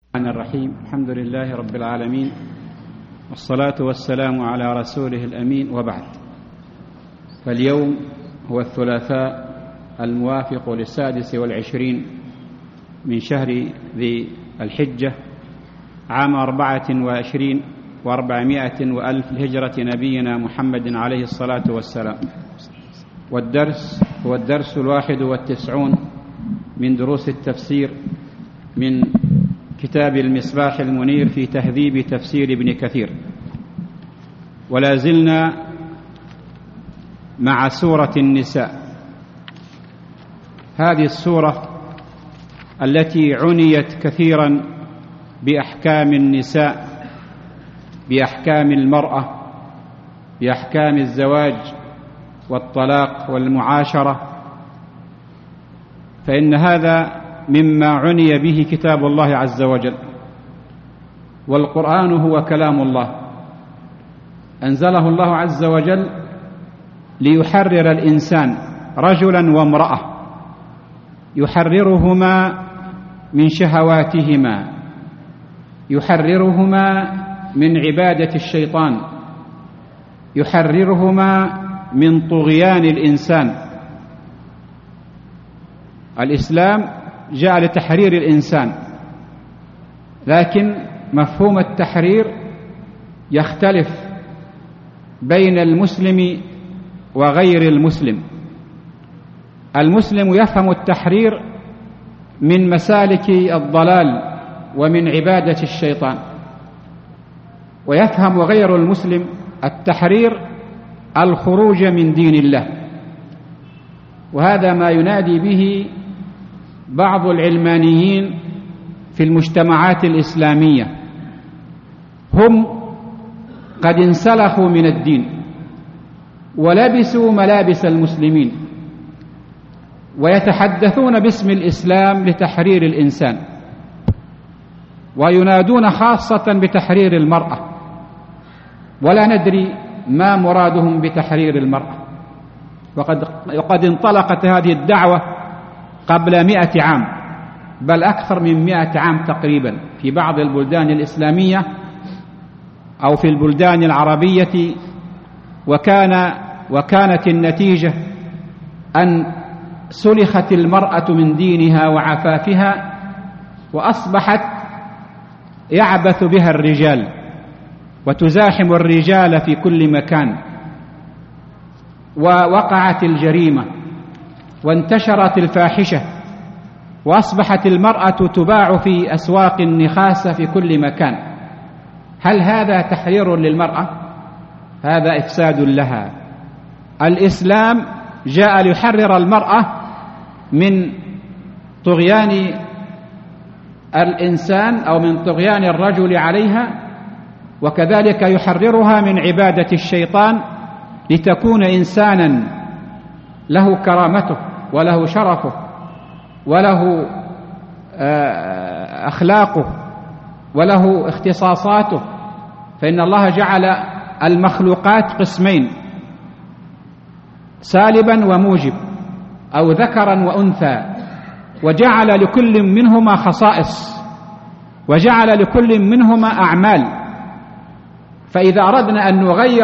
الرحمن الرحيم. الحمد لله رب العالمين، والصلاة والسلام على رسوله الأمين، وبعد. فاليوم هو الثلاثاء الموافق ل26 من شهر ذي الحجة عام 24 و400 وألف لهجرة نبينا محمد عليه الصلاة والسلام. والدرس هو الدرس 91 من دروس التفسير من كتاب المصباح المنير في تهذيب تفسير ابن كثير، ولا زلنا مع سورة النساء. هذه السورة التي عنيت كثيرا بأحكام النساء، بأحكام المرأة، بأحكام الزواج والطلاق والمعاشرة، فإن هذا مما عني به كتاب الله عز وجل، والقرآن هو كلام الله أنزله الله عز وجل ليحرر الإنسان رجلا وامرأة، يحررهما من شهواتهما، يحررهما من عبادة الشيطان، يحررهما من طغيان الإنسان. الإسلام جاء لتحرير الإنسان، لكن مفهوم التحرير يختلف بين المسلم وغير المسلم. المسلم يفهم التحرير من مسالك الضلال ومن عبادة الشيطان، ويفهم غير المسلم التحرير الخروج من دين الله. وهذا ما ينادي به بعض العلمانيين في المجتمعات الإسلامية، هم قد انسلخوا من الدين ولبسوا ملابس المسلمين، ويتحدثون باسم الإسلام لتحرير الإنسان، وينادون خاصة بتحرير المرأة، ولا ندري ما مرادهم بتحرير المرأة. وقد انطلقت هذه الدعوة قبل 100 عام، بل أكثر من 100 عام تقريبا، في بعض البلدان الإسلامية أو في البلدان العربية. وكانت النتيجة أن سلخت المرأة من دينها وعفافها، وأصبحت يعبث بها الرجال وتزاحم الرجال في كل مكان، ووقعت الجريمة وانتشرت الفاحشة، وأصبحت المرأة تباع في أسواق النخاسة في كل مكان. هل هذا تحرير للمرأة؟ هذا إفساد لها. الإسلام جاء ليحرر المرأة من طغيان الإنسان أو من طغيان الرجل عليها، وكذلك يحررها من عبادة الشيطان لتكون إنسانا له كرامته وله شرفه وله أخلاقه وله اختصاصاته. فإن الله جعل المخلوقات قسمين، سالبا وموجب، أو ذكرا وأنثى، وجعل لكل منهما خصائص، وجعل لكل منهما أعمال. فإذا أردنا أن نغير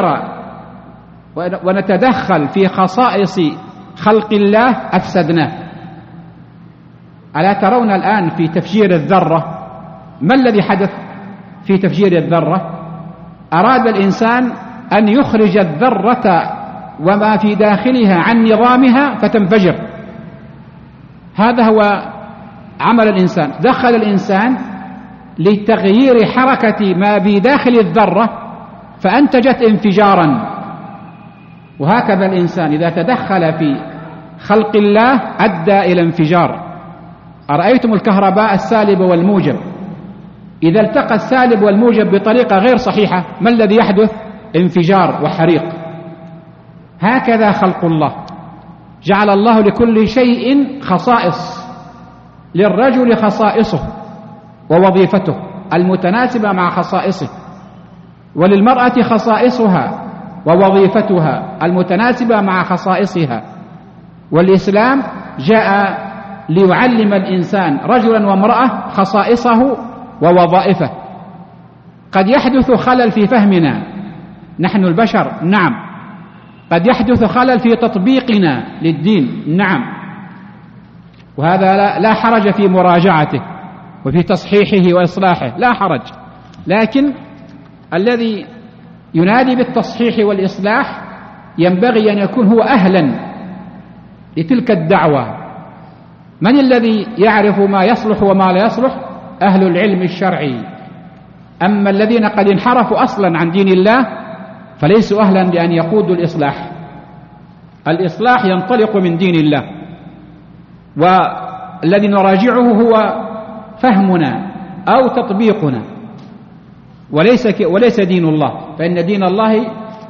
ونتدخل في خصائص خلق الله أفسدناه. ألا ترون الآن في تفجير الذرة ما الذي حدث في تفجير الذرة؟ أراد الإنسان أن يخرج الذرة وما في داخلها عن نظامها فتنفجر. هذا هو عمل الإنسان، دخل الإنسان لتغيير حركة ما في داخل الذرة فأنتجت انفجارا. وهكذا الإنسان إذا تدخل في خلق الله أدى إلى انفجار. أرأيتم الكهرباء السالب والموجب؟ إذا التقى السالب والموجب بطريقة غير صحيحة ما الذي يحدث؟ انفجار وحريق. هكذا خلق الله، جعل الله لكل شيء خصائص، للرجل خصائصه ووظيفته المتناسبة مع خصائصه، وللمرأة خصائصها ووظيفتها المتناسبة مع خصائصها. والإسلام جاء ليعلم الإنسان رجلا وامرأة خصائصه ووظائفه. قد يحدث خلل في فهمنا نحن البشر، نعم. قد يحدث خلل في تطبيقنا للدين، نعم، وهذا لا حرج في مراجعته وفي تصحيحه وإصلاحه، لا حرج. لكن الذي ينادي بالتصحيح والإصلاح ينبغي أن يكون هو أهلا لتلك الدعوة. من الذي يعرف ما يصلح وما لا يصلح؟ أهل العلم الشرعي. أما الذين قد انحرفوا أصلا عن دين الله فليسوا أهلا لأن يقودوا الإصلاح. الإصلاح ينطلق من دين الله، والذي نراجعه هو فهمنا أو تطبيقنا، وليس دين الله، فإن دين الله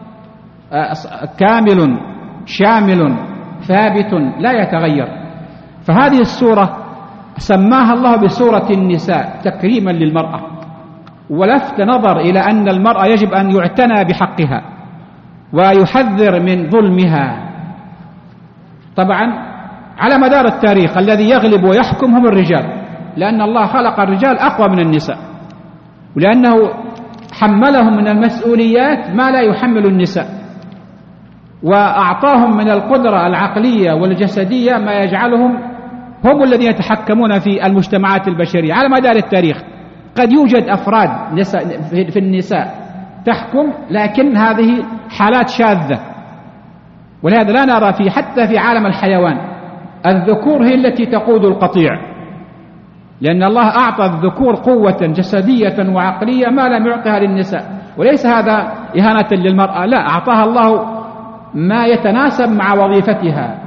كامل شامل ثابت لا يتغير. فهذه السورة سماها الله بسورة النساء تكريما للمرأة، ولفت نظر إلى أن المرأة يجب أن يعتنى بحقها ويحذر من ظلمها. طبعا على مدار التاريخ الذي يغلب ويحكم هم الرجال، لأن الله خلق الرجال أقوى من النساء، ولأنه حملهم من المسؤوليات ما لا يحمل النساء، وأعطاهم من القدرة العقلية والجسدية ما يجعلهم هم الذين يتحكمون في المجتمعات البشرية على مدار التاريخ. قد يوجد أفراد في النساء تحكم، لكن هذه حالات شاذة، ولهذا لا نرى حتى في عالم الحيوان الذكور هي التي تقود القطيع، لأن الله أعطى الذكور قوة جسدية وعقلية ما لم يعطها للنساء. وليس هذا إهانة للمرأة، لا، أعطاها الله ما يتناسب مع وظيفتها،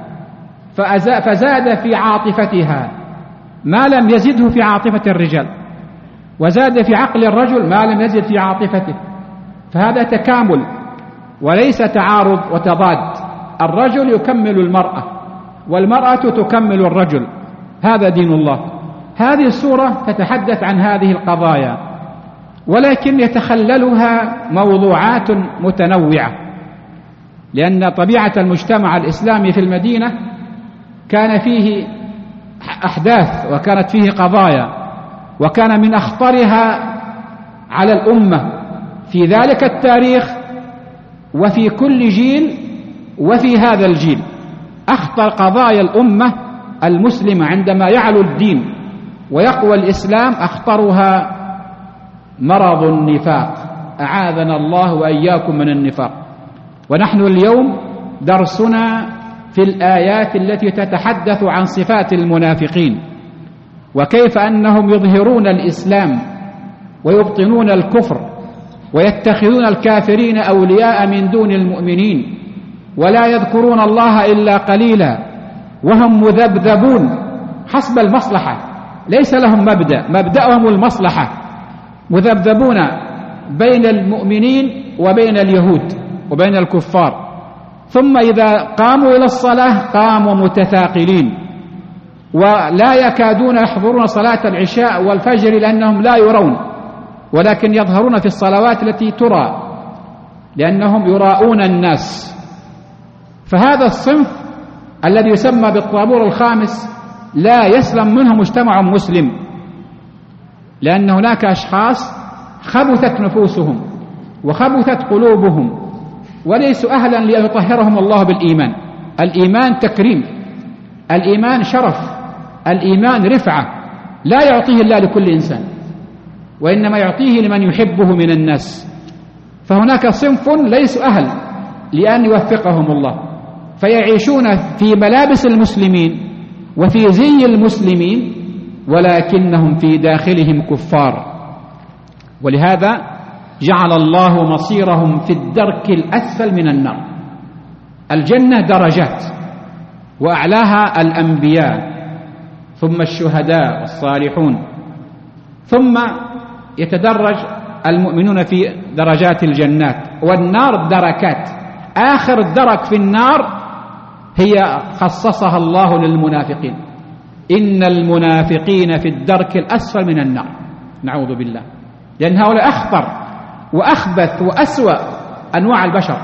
فزاد في عاطفتها ما لم يزده في عاطفة الرجال، وزاد في عقل الرجل ما لم يزد في عاطفته. فهذا تكامل وليس تعارض وتضاد. الرجل يكمل المرأة والمرأة تكمل الرجل، هذا دين الله. هذه السورة تتحدث عن هذه القضايا، ولكن يتخللها موضوعات متنوعة، لأن طبيعة المجتمع الإسلامي في المدينة كان فيه أحداث وكانت فيه قضايا، وكان من أخطرها على الأمة في ذلك التاريخ وفي كل جيل وفي هذا الجيل. أخطر قضايا الأمة المسلمة عندما يعلو الدين ويقوى الإسلام أخطرها مرض النفاق، أعاذنا الله وإياكم من النفاق. ونحن اليوم درسنا في الآيات التي تتحدث عن صفات المنافقين، وكيف أنهم يظهرون الإسلام ويبطنون الكفر، ويتخذون الكافرين أولياء من دون المؤمنين، ولا يذكرون الله إلا قليلا، وهم مذبذبون حسب المصلحة، ليس لهم مبدأهم المصلحة، مذبذبون بين المؤمنين وبين اليهود وبين الكفار. ثم إذا قاموا إلى الصلاة قاموا متثاقلين، ولا يكادون يحضرون صلاة العشاء والفجر لأنهم لا يرون، ولكن يظهرون في الصلوات التي ترى لأنهم يراؤون الناس. فهذا الصنف الذي يسمى بالطابور الخامس لا يسلم منه مجتمع مسلم، لأن هناك أشخاص خبثت نفوسهم وخبثت قلوبهم وليسوا أهلا لأن يطهرهم الله بالإيمان. الإيمان تكريم، الإيمان شرف، الإيمان رفعة، لا يعطيه الله لكل إنسان، وإنما يعطيه لمن يحبه من الناس. فهناك صنف ليسوا أهل لأن يوفقهم الله، فيعيشون في ملابس المسلمين وفي زي المسلمين، ولكنهم في داخلهم كفار. ولهذا جعل الله مصيرهم في الدرك الأسفل من النار. الجنة درجات، وأعلاها الأنبياء، ثم الشهداء والصالحون، ثم يتدرج المؤمنون في درجات الجنات، والنار دركات. آخر درك في النار هي خصصها الله للمنافقين، إن المنافقين في الدرك الأسفل من النار، نعوذ بالله، لأن هؤلاء أخطر وأخبث وأسوأ أنواع البشر،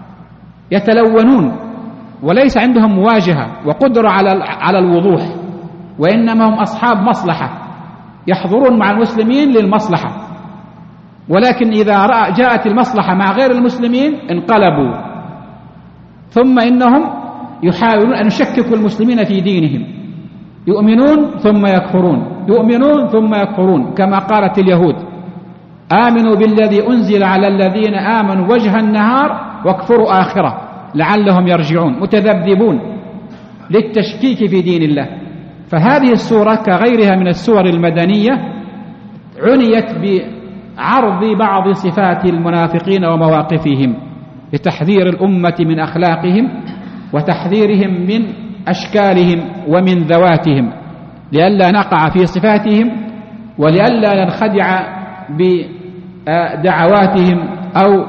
يتلونون وليس عندهم مواجهة وقدرة على الوضوح، وإنما هم أصحاب مصلحة، يحضرون مع المسلمين للمصلحة، ولكن إذا جاءت المصلحة مع غير المسلمين انقلبوا. ثم إنهم يحاولون أن يشككوا المسلمين في دينهم، يؤمنون ثم يكفرون، يؤمنون ثم يكفرون، كما قالت اليهود: آمنوا بالذي أنزل على الذين آمنوا وجه النهار واكفروا آخره لعلهم يرجعون، متذبذبون للتشكيك في دين الله. فهذه السورة كغيرها من السور المدنية عنيت بعرض بعض صفات المنافقين ومواقفهم لتحذير الأمة من أخلاقهم وتحذيرهم من أشكالهم ومن ذواتهم، لئلا نقع في صفاتهم ولئلا ننخدع بدعواتهم أو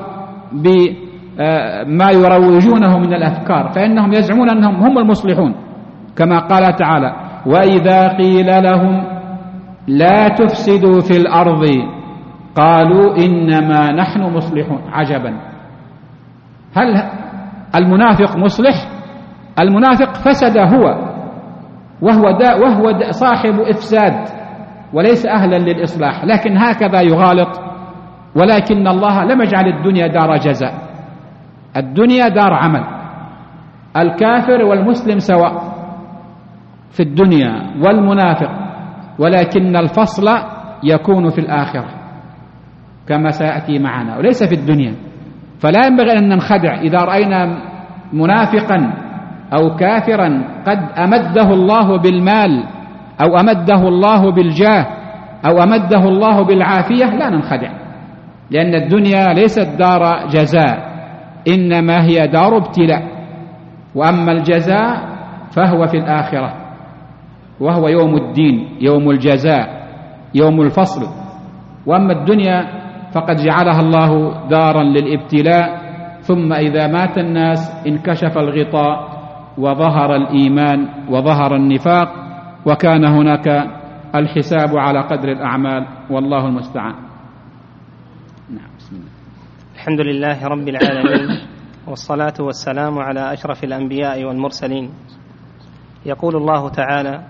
بما يروجونه من الأفكار، فإنهم يزعمون أنهم هم المصلحون، كما قال تعالى: وإذا قيل لهم لا تفسدوا في الأرض قالوا إنما نحن مصلحون. عجبا، هل المنافق مصلح؟ المنافق فسد هو، وهو صاحب إفساد وليس أهلا للإصلاح، لكن هكذا يغالط. ولكن الله لم يجعل الدنيا دار جزاء، الدنيا دار عمل، الكافر والمسلم سواء في الدنيا والمنافق، ولكن الفصل يكون في الآخرة كما سيأتي معنا وليس في الدنيا. فلا ينبغي أن ننخدع إذا رأينا منافقا أو كافرا قد أمده الله بالمال أو أمده الله بالجاه أو أمده الله بالعافية، لا ننخدع، لأن الدنيا ليست دار جزاء، إنما هي دار ابتلاء، وأما الجزاء فهو في الآخرة، وهو يوم الدين، يوم الجزاء، يوم الفصل. وأما الدنيا فقد جعلها الله دارا للابتلاء، ثم إذا مات الناس انكشف الغطاء وظهر الإيمان وظهر النفاق، وكان هناك الحساب على قدر الأعمال، والله المستعان. نعم، بسم الله. الحمد لله رب العالمين، والصلاة والسلام على أشرف الأنبياء والمرسلين. يقول الله تعالى: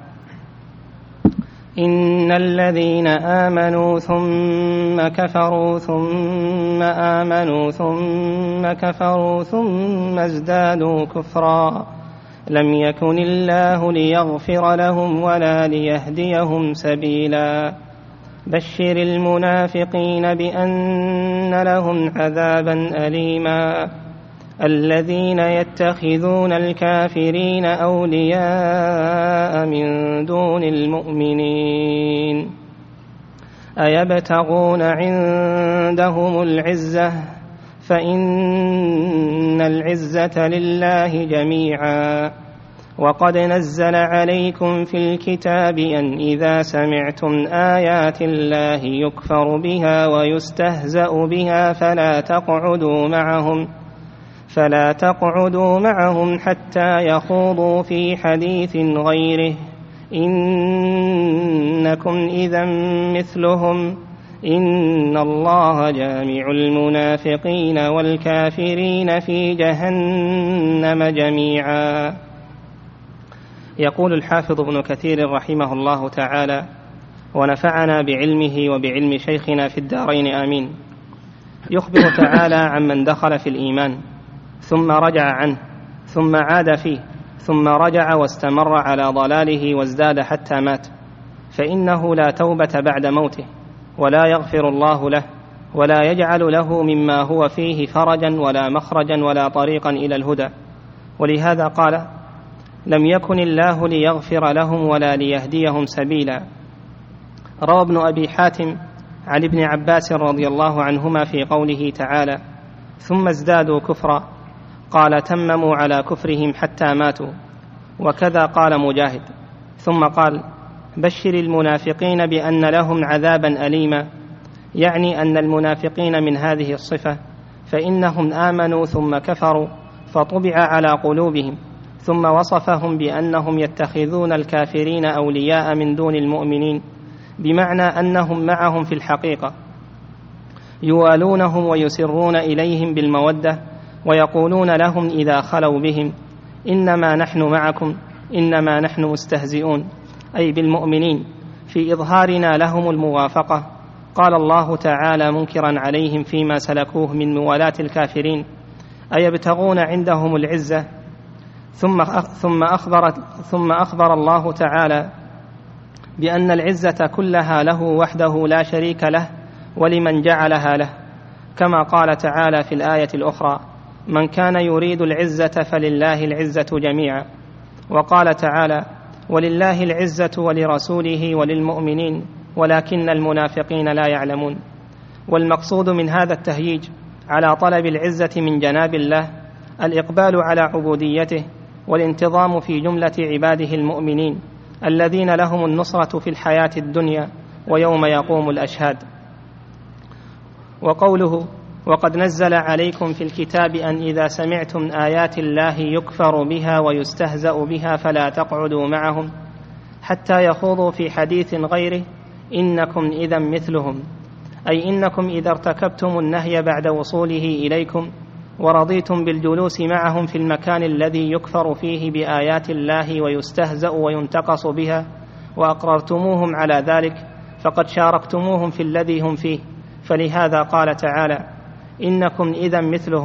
إن الذين آمنوا ثم كفروا ثم آمنوا ثم كفروا ثم ازدادوا كفرا لم يكن الله ليغفر لهم ولا ليهديهم سبيلا بشر المنافقين بأن لهم عذابا أليما الذين يتخذون الكافرين أولياء من دون المؤمنين أيبتغون عندهم العزة فإن العزة لله جميعا وقد نزل عليكم في الكتاب أن إذا سمعتم آيات الله يكفر بها ويستهزأ بها فلا تقعدوا معهم حتى يخوضوا في حديث غيره إنكم إذا مثلهم إن الله جامع المنافقين والكافرين في جهنم جميعا. يقول الحافظ ابن كثير رحمه الله تعالى: ونفعنا بعلمه وبعلم شيخنا في الدارين آمين. يخبر تعالى عن من دخل في الإيمان ثم رجع عنه ثم عاد فيه ثم رجع واستمر على ضلاله وازداد حتى مات، فإنه لا توبة بعد موته ولا يغفر الله له ولا يجعل له مما هو فيه فرجا ولا مخرجا ولا طريقا إلى الهدى. ولهذا قال: لم يكن الله ليغفر لهم ولا ليهديهم سبيلا. روى ابن أبي حاتم عن ابن عباس رضي الله عنهما في قوله تعالى: ثم ازدادوا كفرا، قال: تمموا على كفرهم حتى ماتوا. وكذا قال مجاهد. ثم قال: بشر المنافقين بأن لهم عذابا أليما، يعني أن المنافقين من هذه الصفة فإنهم آمنوا ثم كفروا فطبع على قلوبهم، ثم وصفهم بأنهم يتخذون الكافرين أولياء من دون المؤمنين، بمعنى أنهم معهم في الحقيقة، يوالونهم ويسرون إليهم بالمودة، ويقولون لهم إذا خلوا بهم: إنما نحن معكم إنما نحن مستهزئون، أي بالمؤمنين، في إظهارنا لهم الموافقة. قال الله تعالى منكرا عليهم فيما سلكوه من موالاة الكافرين: أيبتغون عندهم العزة؟ ثم أخبر الله تعالى بأن العزة كلها له وحده لا شريك له ولمن جعلها له، كما قال تعالى في الآية الأخرى: من كان يريد العزة فلله العزة جميعا. وقال تعالى: ولله العزة ولرسوله وللمؤمنين ولكن المنافقين لا يعلمون. والمقصود من هذا التهييج على طلب العزة من جناب الله الإقبال على عبوديته والانتظام في جملة عباده المؤمنين الذين لهم النصرة في الحياة الدنيا ويوم يقوم الأشهاد. وقوله: وقد نزل عليكم في الكتاب أن إذا سمعتم آيات الله يكفر بها ويستهزأ بها فلا تقعدوا معهم حتى يخوضوا في حديث غيره إنكم إذا مثلهم، أي إنكم إذا ارتكبتم النهي بعد وصوله إليكم ورضيتم بالجلوس معهم في المكان الذي يكفر فيه بآيات الله ويستهزأ وينتقص بها وأقررتموهم على ذلك فقد شاركتموهم في الذي هم فيه. فلهذا قال تعالى: إنكم إذا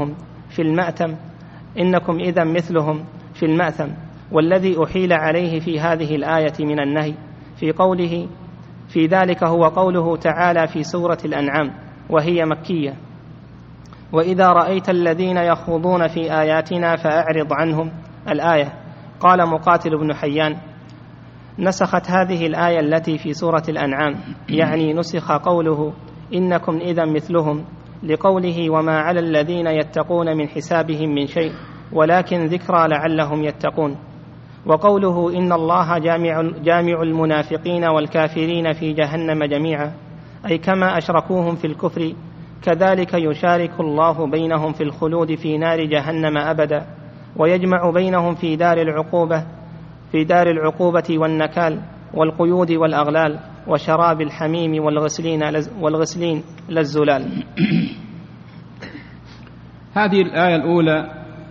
مثلهم في المأثم. والذي أحيل عليه في هذه الآية من النهي في ذلك هو قوله تعالى في سورة الأنعام وهي مكية: وإذا رأيت الذين يخوضون في آياتنا فأعرض عنهم. الآية. قال مقاتل بن حيان: نسخت هذه الآية التي في سورة الأنعام، يعني نسخ قوله إنكم إذا مثلهم لقوله وما على الذين يتقون من حسابهم من شيء ولكن ذكرى لعلهم يتقون. وقوله إن الله جامع المنافقين والكافرين في جهنم جميعا، أي كما أشركوهم في الكفر كذلك يشارك الله بينهم في الخلود في نار جهنم أبدا، ويجمع بينهم في دار العقوبة والنكال والقيود والأغلال وشراب الحميم والغسلين للزلال. هذه الآية الأولى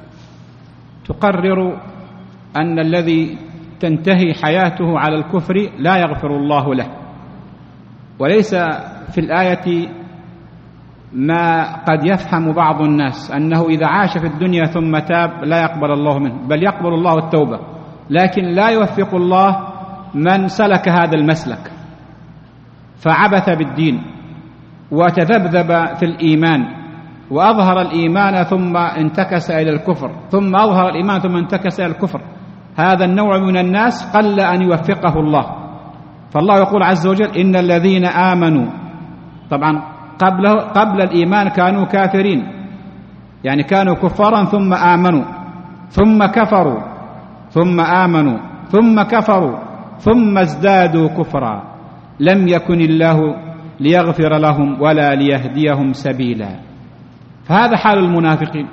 تقرر أن الذي تنتهي حياته على الكفر لا يغفر الله له، وليس في الآية ما قد يفهم بعض الناس أنه إذا عاش في الدنيا ثم تاب لا يقبل الله منه، بل يقبل الله التوبة، لكن لا يوفق الله من سلك هذا المسلك فعبث بالدين وتذبذب في الإيمان وأظهر الإيمان ثم انتكس إلى الكفر، ثم أظهر الإيمان ثم انتكس إلى الكفر. هذا النوع من الناس قل أن يوفقه الله. فالله يقول عز وجل إن الذين آمنوا، طبعا قبل الإيمان كانوا كافرين، يعني كانوا كفارا ثم آمنوا ثم كفروا ثم آمنوا ثم كفروا ثم ازدادوا كفرا لم يكن الله ليغفر لهم ولا ليهديهم سبيلا. فهذا حال المنافقين،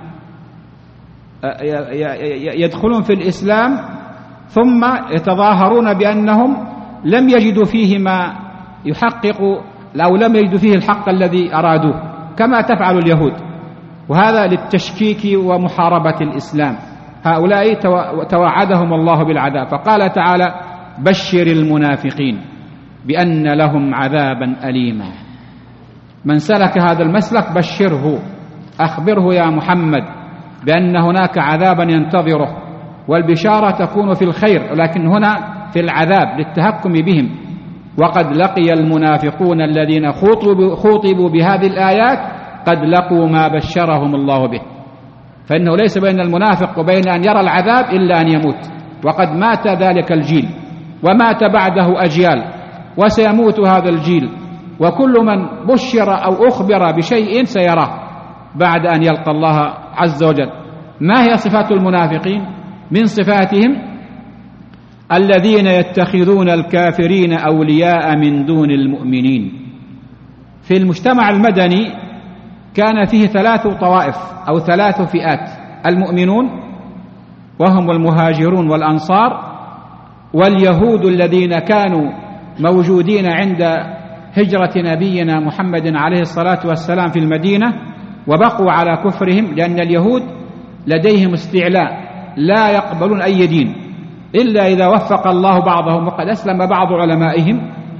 يدخلون في الإسلام ثم يتظاهرون بأنهم لم يجدوا فيه ما يحقق أو لم يجدوا فيه الحق الذي أرادوه كما تفعل اليهود، وهذا للتشكيك ومحاربة الإسلام. هؤلاء توعدهم الله بالعذاب، فقال تعالى بشر المنافقين بأن لهم عذابا أليما. من سلك هذا المسلك بشره، أخبره يا محمد بأن هناك عذابا ينتظره، والبشارة تكون في الخير ولكن هنا في العذاب للتهكم بهم. وقد لقي المنافقون الذين خوطبوا بهذه الآيات قد لقوا ما بشرهم الله به، فإنه ليس بين المنافق وبين أن يرى العذاب إلا أن يموت، وقد مات ذلك الجيل ومات بعده أجيال وسيموت هذا الجيل، وكل من بشر أو أخبر بشيء سيراه بعد أن يلقى الله عز وجل. ما هي صفات المنافقين؟ من صفاتهم الذين يتخذون الكافرين أولياء من دون المؤمنين. في المجتمع المدني كان فيه 3 طوائف أو 3 فئات: المؤمنون وهم المهاجرون والأنصار، واليهود الذين كانوا موجودين عند هجرة نبينا محمد عليه الصلاة والسلام في المدينة وبقوا على كفرهم، لأن اليهود لديهم استعلاء لا يقبلون أي دين إلا إذا وفق الله بعضهم، وقد أسلم بعض علمائهم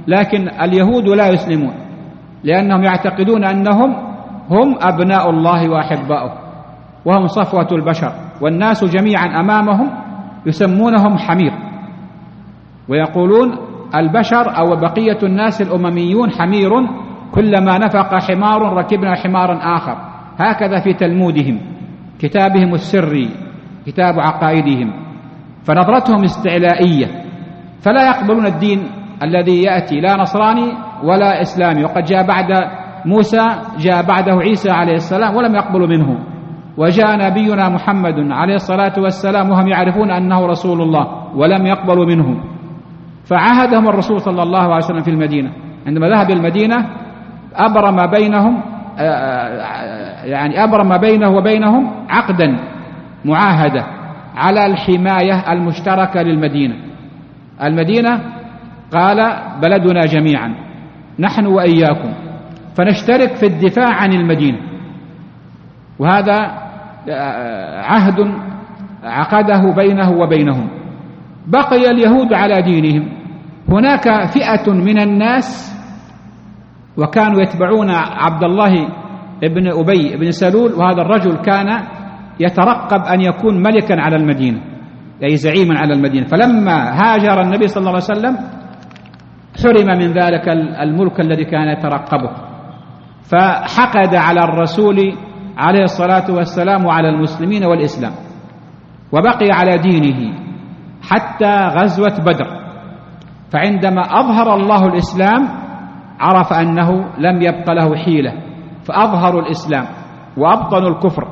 لكن اليهود لا يسلمون، لأنهم يعتقدون أنهم هم أبناء الله وأحباؤه، وهم صفوة البشر، والناس جميعا أمامهم يسمونهم حمير، ويقولون البشر أو بقية الناس الأمميون حمير، كلما نفق حمار ركبنا حمارا آخر. هكذا في تلمودهم، كتابهم السري، كتاب عقائدهم. فنظرتهم استعلائية، فلا يقبلون الدين الذي يأتي، لا نصراني ولا إسلامي. وقد جاء بعد موسى، جاء بعده عيسى عليه السلام ولم يقبلوا منه، وجاء نبينا محمد عليه الصلاة والسلام وهم يعرفون أنه رسول الله ولم يقبلوا منه. فعاهدهم الرسول صلى الله عليه وسلم في المدينة، عندما ذهب المدينة أبرم بينهم أبرم بينه وبينهم عقدا معاهدة على الحماية المشتركة للمدينة. المدينة قال بلدنا جميعا نحن وإياكم، فنشترك في الدفاع عن المدينة، وهذا عهد عقده بينه وبينهم. بقي اليهود على دينهم. هناك فئة من الناس وكانوا يتبعون عبد الله ابن أبي بن سلول، وهذا الرجل كان يترقب أن يكون ملكا على المدينة، أي زعيما على المدينة. فلما هاجر النبي صلى الله عليه وسلم حرم من ذلك الملك الذي كان يترقبه، فحقد على الرسول عليه الصلاة والسلام وعلى المسلمين والإسلام، وبقي على دينه حتى غزوة بدر. فعندما أظهر الله الإسلام عرف أنه لم يبق له حيلة، فأظهروا الإسلام وأبطنوا الكفر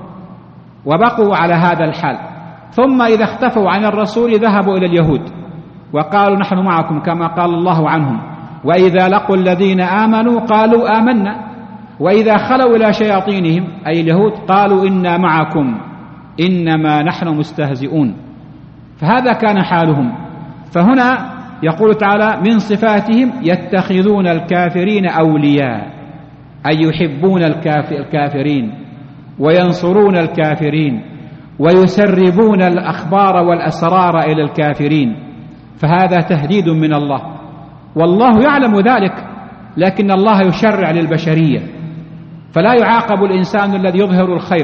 وبقوا على هذا الحال. ثم إذا اختفوا عن الرسول ذهبوا إلى اليهود وقالوا نحن معكم كما قال الله عنهم، وإذا لقوا الذين آمنوا قالوا آمنا، وإذا خلوا إلى شياطينهم أي اليهود قالوا إنا معكم إنما نحن مستهزئون. فهذا كان حالهم. فهنا يقول تعالى من صفاتهم يتخذون الكافرين أولياء، أي يحبون الكافرين وينصرون الكافرين ويسربون الأخبار والأسرار إلى الكافرين. فهذا تهديد من الله، والله يعلم ذلك، لكن الله يشرع للبشرية، فلا يعاقب الإنسان الذي يظهر الخير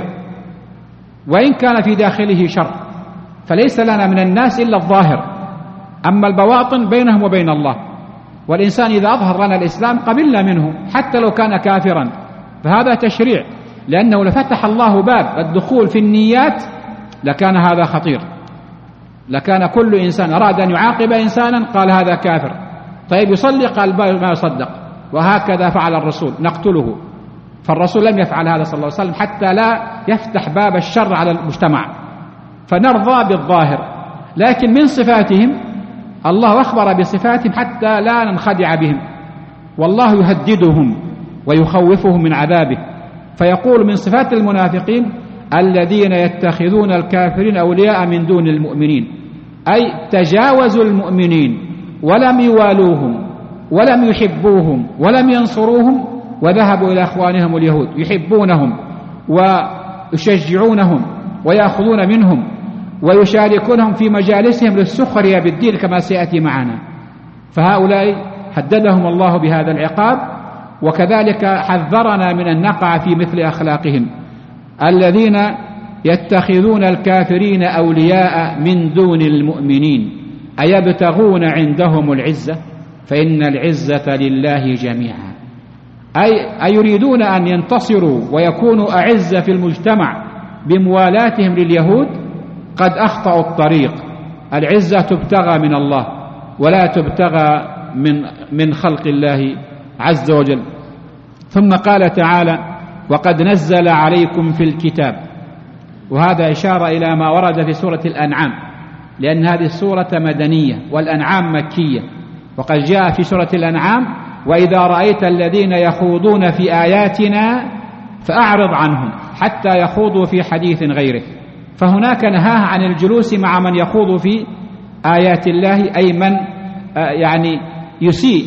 وإن كان في داخله شر. فليس لنا من الناس إلا الظاهر، أما البواطن بينهم وبين الله. والإنسان إذا أظهر لنا الإسلام قبلنا منه حتى لو كان كافرا، فهذا تشريع، لأنه لفتح الله باب الدخول في النيات لكان هذا خطير، لكان كل إنسان أراد أن يعاقب إنسانا قال هذا كافر، طيب يصلي قال ما يصدق، وهكذا فعل الرسول نقتله. فالرسول لم يفعل هذا صلى الله عليه وسلم حتى لا يفتح باب الشر على المجتمع، فنرضى بالظاهر. لكن من صفاتهم الله أخبر بصفاتهم حتى لا ننخدع بهم، والله يهددهم ويخوفهم من عذابه. فيقول من صفات المنافقين الذين يتخذون الكافرين أولياء من دون المؤمنين، أي تجاوزوا المؤمنين ولم يوالوهم ولم يحبوهم ولم ينصروهم، وذهبوا إلى أخوانهم اليهود يحبونهم ويشجعونهم ويأخذون منهم ويشاركونهم في مجالسهم للسخرية بالدين كما سيأتي معنا. فهؤلاء هددهم الله بهذا العقاب، وكذلك حذرنا من أن نقع في مثل أخلاقهم. الذين يتخذون الكافرين أولياء من دون المؤمنين أيبتغون عندهم العزة فإن العزة لله جميعا، أي يريدون أن ينتصروا ويكونوا أعزة في المجتمع بموالاتهم لليهود. قد أخطأوا الطريق، العزة تبتغى من الله ولا تبتغى من خلق الله عز وجل. ثم قال تعالى وقد نزل عليكم في الكتاب، وهذا إشارة إلى ما ورد في سورة الأنعام، لأن هذه السورة مدنية والأنعام مكية. وقد جاء في سورة الأنعام وإذا رأيت الذين يخوضون في آياتنا فأعرض عنهم حتى يخوضوا في حديث غيره. فهناك نهاه عن الجلوس مع من يخوض في آيات الله، أي من يعني يسيء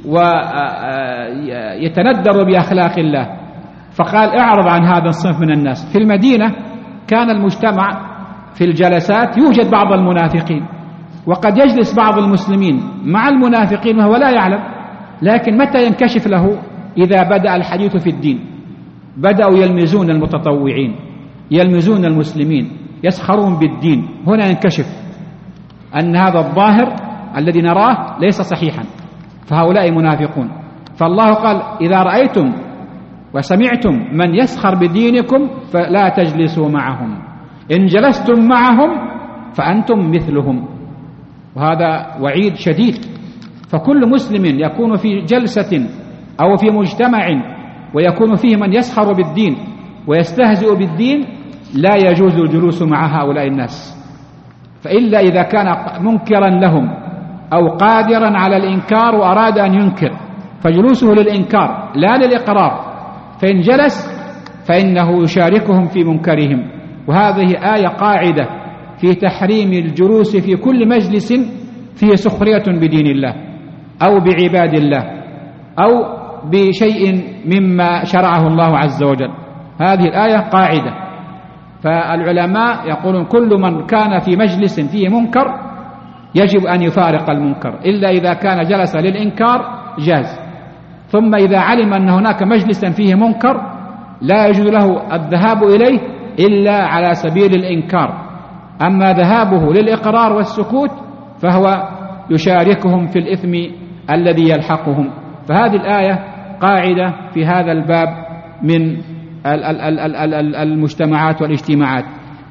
ويتندر بأخلاق الله، فقال اعرض عن هذا الصنف من الناس. في المدينة كان المجتمع في الجلسات يوجد بعض المنافقين، وقد يجلس بعض المسلمين مع المنافقين وهو لا يعلم، لكن متى ينكشف له؟ إذا بدأ الحديث في الدين، بدأوا يلمزون المتطوعين، يلمزون المسلمين، يسخرون بالدين، هنا ينكشف أن هذا الظاهر الذي نراه ليس صحيحا، فهؤلاء منافقون. فالله قال: إذا رأيتم وسمعتم من يسخر بدينكم فلا تجلسوا معهم، إن جلستم معهم فأنتم مثلهم. وهذا وعيد شديد. فكل مسلم يكون في جلسة أو في مجتمع ويكون فيه من يسخر بالدين ويستهزئ بالدين لا يجوز الجلوس مع هؤلاء الناس، فإلا إذا كان منكرا لهم أو قادرا على الإنكار وأراد أن ينكر، فجلوسه للإنكار لا للإقرار، فإن جلس فإنه يشاركهم في منكرهم. وهذه آية قاعدة في تحريم الجلوس في كل مجلس فيه سخرية بدين الله أو بعباد الله أو بشيء مما شرعه الله عز وجل. هذه الآية قاعدة. فالعلماء يقولون كل من كان في مجلس فيه منكر يجب أن يفارق المنكر، إلا إذا كان جلس للإنكار جاز. ثم إذا علم أن هناك مجلسا فيه منكر لا يجوز له الذهاب إليه إلا على سبيل الإنكار، أما ذهابه للإقرار والسكوت فهو يشاركهم في الإثم الذي يلحقهم. فهذه الآية قاعدة في هذا الباب من المجتمعات والاجتماعات.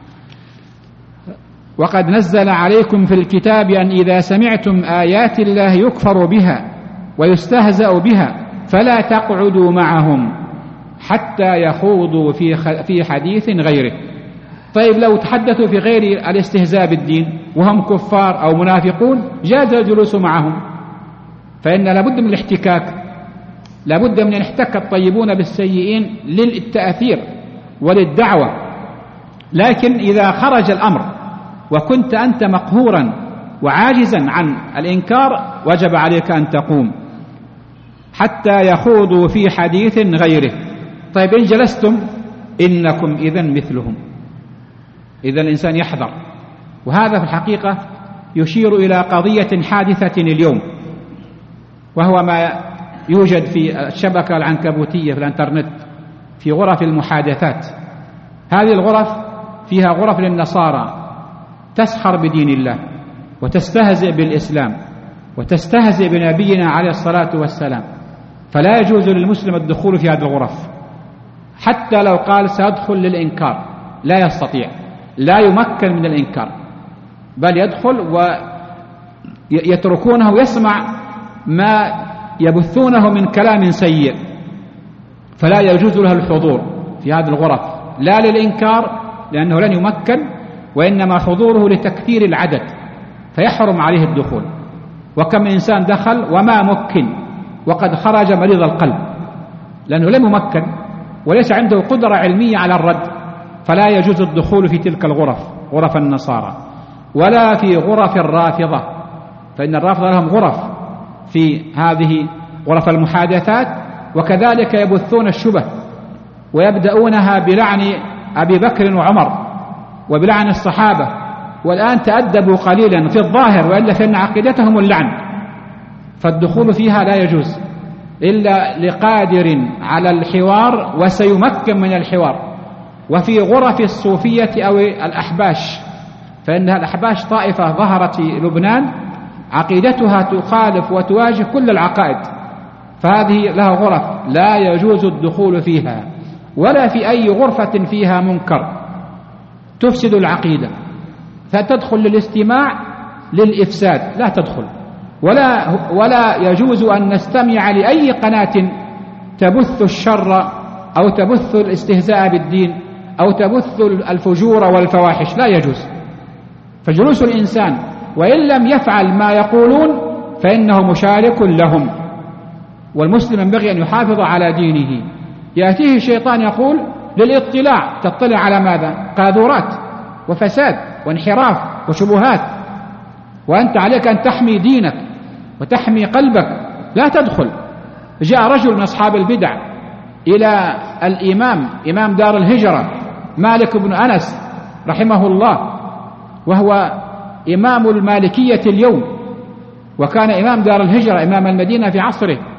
وقد نزل عليكم في الكتاب أن إذا سمعتم آيات الله يكفر بها ويستهزأ بها فلا تقعدوا معهم حتى يخوضوا في حديث غيره. طيب لو تحدثوا في غير الاستهزاء بالدين وهم كفار أو منافقون جاز الجلوس معهم، فإن لابد من الاحتكاك، لابد من أن يحتك الطيبون بالسيئين للتأثير وللدعوة. لكن إذا خرج الأمر وكنت أنت مقهورا وعاجزا عن الإنكار وجب عليك أن تقوم حتى يخوضوا في حديث غيره. طيب إن جلستم إنكم إذن مثلهم. إذا الإنسان يحذر. وهذا في الحقيقة يشير إلى قضية حادثة اليوم، وهو ما يوجد في الشبكة العنكبوتية في الانترنت في غرف المحادثات. هذه الغرف فيها غرف للنصارى تسخر بدين الله وتستهزئ بالإسلام وتستهزئ بنبينا عليه الصلاة والسلام، فلا يجوز للمسلم الدخول في هذه الغرف حتى لو قال سأدخل للإنكار، لا يستطيع، لا يمكن من الإنكار، بل يدخل ويتركونه يسمع ما يبثونه من كلام سيء، فلا يجوز له الحضور في هذه الغرف لا للإنكار لأنه لن يمكن، وإنما حضوره لتكثير العدد فيحرم عليه الدخول. وكم إنسان دخل وما مكن وقد خرج مريض القلب لأنه لم يمكن وليس عنده قدرة علمية على الرد، فلا يجوز الدخول في تلك الغرف، غرف النصارى، ولا في غرف الرافضة، فإن الرافضة لهم غرف في هذه غرف المحادثات، وكذلك يبثون الشبه ويبدأونها بلعن أبي بكر وعمر وبلعن الصحابة، والآن تأدبوا قليلا في الظاهر، وإلا فإن عقيدتهم اللعن، فالدخول فيها لا يجوز إلا لقادر على الحوار وسيمكن من الحوار. وفي غرف الصوفية أو الأحباش، فإنها الأحباش طائفة ظهرت في لبنان عقيدتها تخالف وتواجه كل العقائد، فهذه لها غرف لا يجوز الدخول فيها، ولا في أي غرفة فيها منكر تفسد العقيدة فتدخل للاستماع للإفساد، لا تدخل. ولا يجوز أن نستمع لأي قناة تبث الشر أو تبث الاستهزاء بالدين أو تبث الفجور والفواحش، لا يجوز. فجلوس الإنسان وإن لم يفعل ما يقولون فإنه مشارك لهم، والمسلم ينبغي أن يحافظ على دينه. يأتيه الشيطان يقول للاطلاع، تطلع على ماذا؟ قاذورات وفساد وانحراف وشبهات، وأنت عليك أن تحمي دينك وتحمي قلبك، لا تدخل. جاء رجل من أصحاب البدع إلى الإمام إمام دار الهجرة مالك بن أنس رحمه الله، وهو إمام المالكية اليوم، وكان إمام دار الهجرة إمام المدينة في عصره،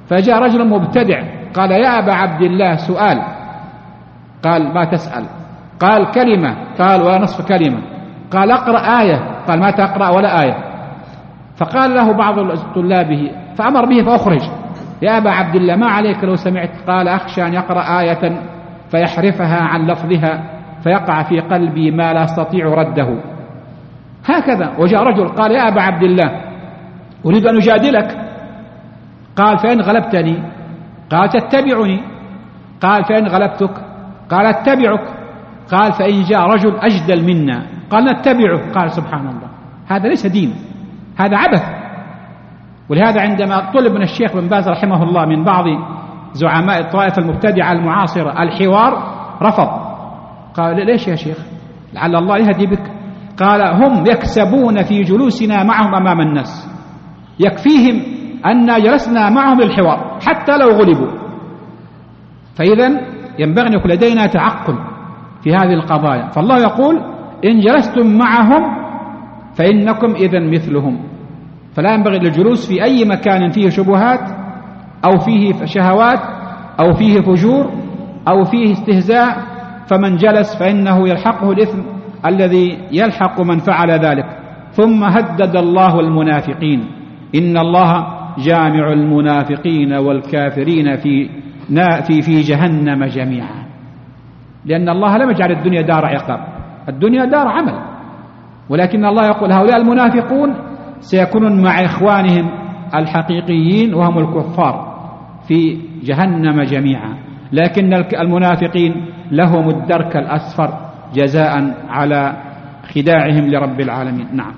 فجاء رجل مبتدع قال: يا أبا عبد الله سؤال. قال: ما تسأل؟ قال: كلمة. قال: ولا نصف كلمة. قال: أقرأ آية. قال: ما تقرأ ولا آية. فقال له بعض طلابه فأمر به فأخرج: يا أبا عبد الله ما عليك لو سمعت؟ قال: أخشى أن يقرأ آية فيحرفها عن لفظها فيقع في قلبي ما لا أستطيع رده. هكذا. وجاء رجل قال: يا أبا عبد الله أريد أن أجادلك. قال: فإن غلبتني؟ قال: تتبعني. قال: فإن غلبتك؟ قال: اتبعك. قال: فإن جاء رجل أجدل منا؟ قال: نتبعه. قال: سبحان الله، هذا ليس دين، هذا عبث. ولهذا عندما طلب من الشيخ بن باز رحمه الله من بعض زعماء الطائفة المبتدعة المعاصرة الحوار رفض. قال: ليش يا شيخ؟ لعل الله يهدي بك. قال: هم يكسبون في جلوسنا معهم أمام الناس، يكفيهم أن جلسنا معهم للحوار حتى لو غلبوا. فإذا ينبغي أن يكون لدينا تعقل في هذه القضايا. فالله يقول: إن جلستم معهم فإنكم إذن مثلهم. فلا ينبغي للجلوس في أي مكان فيه شبهات أو فيه شهوات أو فيه فجور أو فيه استهزاء، فمن جلس فإنه يلحقه الإثم الذي يلحق من فعل ذلك. ثم هدد الله المنافقين: إن الله جامع المنافقين والكافرين في جهنم جميعا. لأن الله لم يجعل الدنيا دار عقاب، الدنيا دار عمل. ولكن الله يقول: هؤلاء المنافقون سيكونون مع إخوانهم الحقيقيين وهم الكفار في جهنم جميعا، لكن المنافقين لهم الدرك الأسفل جزاء على خداعهم لرب العالمين. نعم.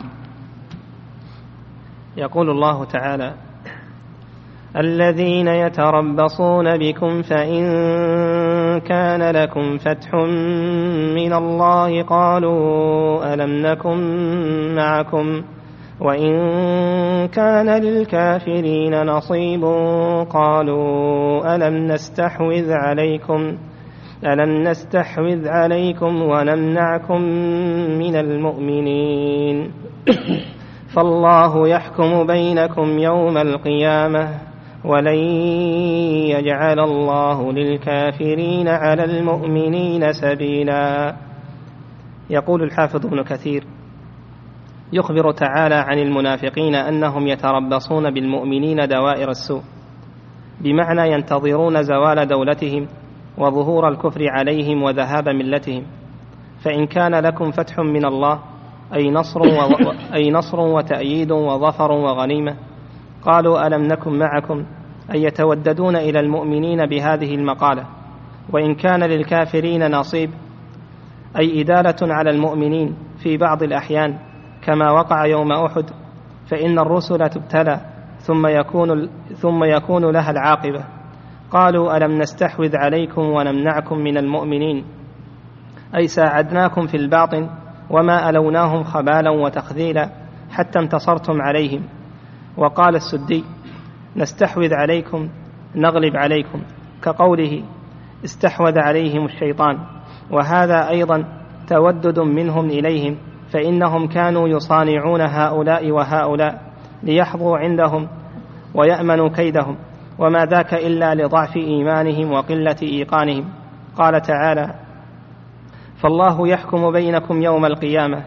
يقول الله تعالى: الذين يتربصون بكم فإن كان لكم فتح من الله قالوا ألم نكن معكم وإن كان للكافرين نصيب قالوا ألم نستحوذ عليكم ونمنعكم من المؤمنين فالله يحكم بينكم يوم القيامة ولن يجعل الله للكافرين على المؤمنين سبيلا. يقول الحافظ ابن كثير: يخبر تعالى عن المنافقين أنهم يتربصون بالمؤمنين دوائر السوء، بمعنى ينتظرون زوال دولتهم وظهور الكفر عليهم وذهاب ملتهم. فإن كان لكم فتح من الله أي نصر وتأييد وظفر وغنيمة قالوا ألم نكن معكم، أي يتوددون إلى المؤمنين بهذه المقالة. وإن كان للكافرين نصيب أي إدالة على المؤمنين في بعض الأحيان كما وقع يوم أحد، فإن الرسل تبتلى ثم يكون لها العاقبة. قالوا ألم نستحوذ عليكم ونمنعكم من المؤمنين، أي ساعدناكم في الباطن وما ألوناهم خبالا وتخذيلا حتى انتصرتم عليهم. وقال السدي: نستحوذ عليكم نغلب عليكم، كقوله استحوذ عليهم الشيطان. وهذا أيضا تودد منهم إليهم، فإنهم كانوا يصانعون هؤلاء وهؤلاء ليحظوا عندهم ويأمنوا كيدهم، وما ذاك إلا لضعف إيمانهم وقلة إيقانهم. قال تعالى: فالله يحكم بينكم يوم القيامة،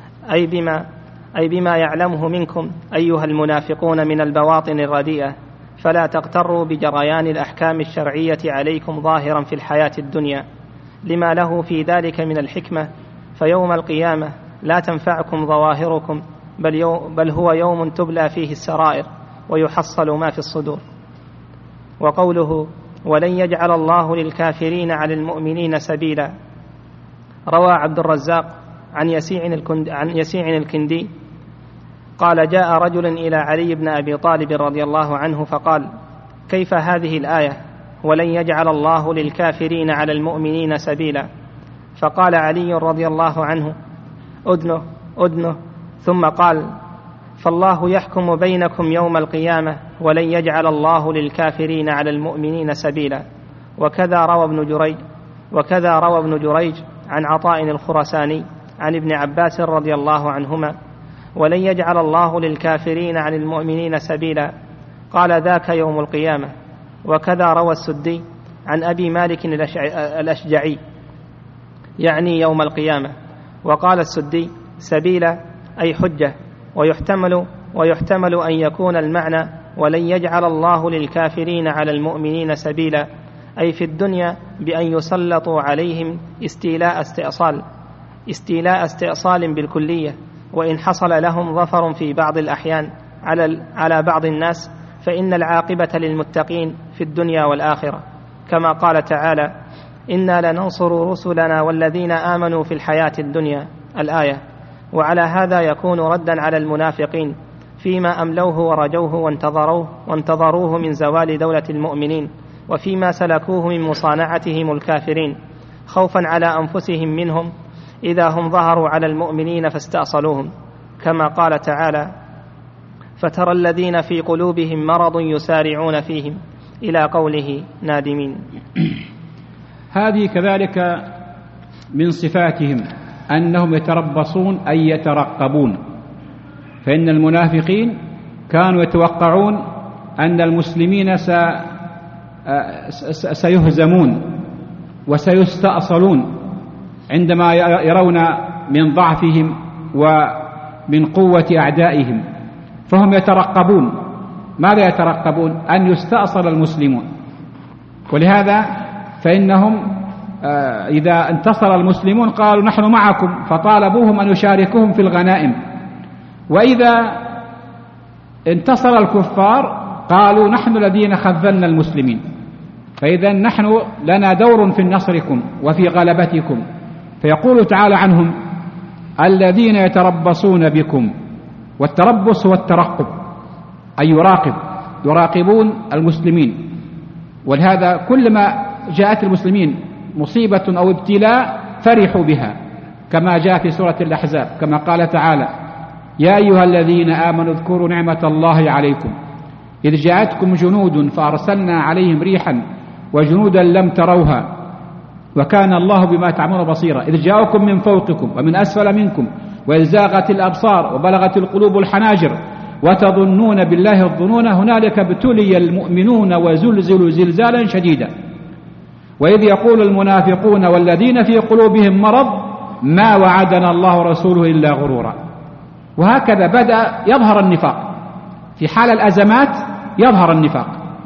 أي بما يعلمه منكم أيها المنافقون من البواطن الرديئة، فلا تغتروا بجريان الأحكام الشرعية عليكم ظاهرا في الحياة الدنيا لما له في ذلك من الحكمة، فيوم القيامة لا تنفعكم ظواهركم بل هو يوم تبلى فيه السرائر ويحصل ما في الصدور. وقوله: ولن يجعل الله للكافرين على المؤمنين سبيلا، روى عبد الرزاق عن يسيع الكندي قال: جاء رجل إلى علي بن أبي طالب رضي الله عنه فقال: كيف هذه الآية ولن يجعل الله للكافرين على المؤمنين سبيلا؟ فقال علي رضي الله عنه: أدنه. ثم قال: فالله يحكم بينكم يوم القيامة ولن يجعل الله للكافرين على المؤمنين سبيلا. وكذا روى ابن جريج عن عطاء الخرساني عن ابن عباس رضي الله عنهما: ولن يجعل الله للكافرين على المؤمنين سبيلا، قال: ذاك يوم القيامة. وكذا روى السدي عن أبي مالك الأشجعي يعني يوم القيامة. وقال السدي سبيل أي حجة، ويحتمل أن يكون المعنى ولن يجعل الله للكافرين على المؤمنين سبيلا، أي في الدنيا بأن يسلطوا عليهم استيلاء استئصال بالكلية، وإن حصل لهم ظفر في بعض الأحيان على بعض الناس فإن العاقبة للمتقين في الدنيا والآخرة، كما قال تعالى إنا لننصر رسلنا والذين آمنوا في الحياة الدنيا الآية. وعلى هذا يكون ردا على المنافقين فيما أملوه ورجوه وانتظروه من زوال دولة المؤمنين، وفيما سلكوه من مصانعتهم الكافرين، خوفا على أنفسهم منهم إذا هم ظهروا على المؤمنين فاستأصلوهم، كما قال تعالى فترى الذين في قلوبهم مرض يسارعون فيهم إلى قوله نادمين. هذه كذلك من صفاتهم أنهم يتربصون أي يترقبون، فإن المنافقين كانوا يتوقعون أن المسلمين سيهزمون وسيستأصلون عندما يرون من ضعفهم ومن قوة أعدائهم، فهم يترقبون. ماذا يترقبون؟ أن يستأصل المسلمون. ولهذا فإنهم إذا انتصر المسلمون قالوا نحن معكم، فطالبوهم أن يشاركوهم في الغنائم. وإذا انتصر الكفار قالوا نحن الذين خذلنا المسلمين، فإذا نحن لنا دور في نصركم وفي غلبتكم. فيقول تعالى عنهم الذين يتربصون بكم، والتربص هو الترقب، أي يراقبون المسلمين. ولهذا كلما جاءت المسلمين مصيبة أو ابتلاء فرحوا بها، كما جاء في سورة الأحزاب كما قال تعالى يا أيها الذين آمنوا اذكروا نعمة الله عليكم إذ جاءتكم جنود فأرسلنا عليهم ريحا وجنودا لم تروها وكان الله بما تعملون بصيرا إذ جاءكم من فوقكم ومن أسفل منكم وإذ زاغت الأبصار وبلغت القلوب الحناجر وتظنون بالله الظنون هنالك ابتلي المؤمنون وزلزلوا زلزالا شديدا وإذ يقول المنافقون والذين في قلوبهم مرض ما وعدنا الله ورسوله إلا غرورا. وهكذا بدأ يظهر النفاق في حال الأزمات، يظهر النفاق.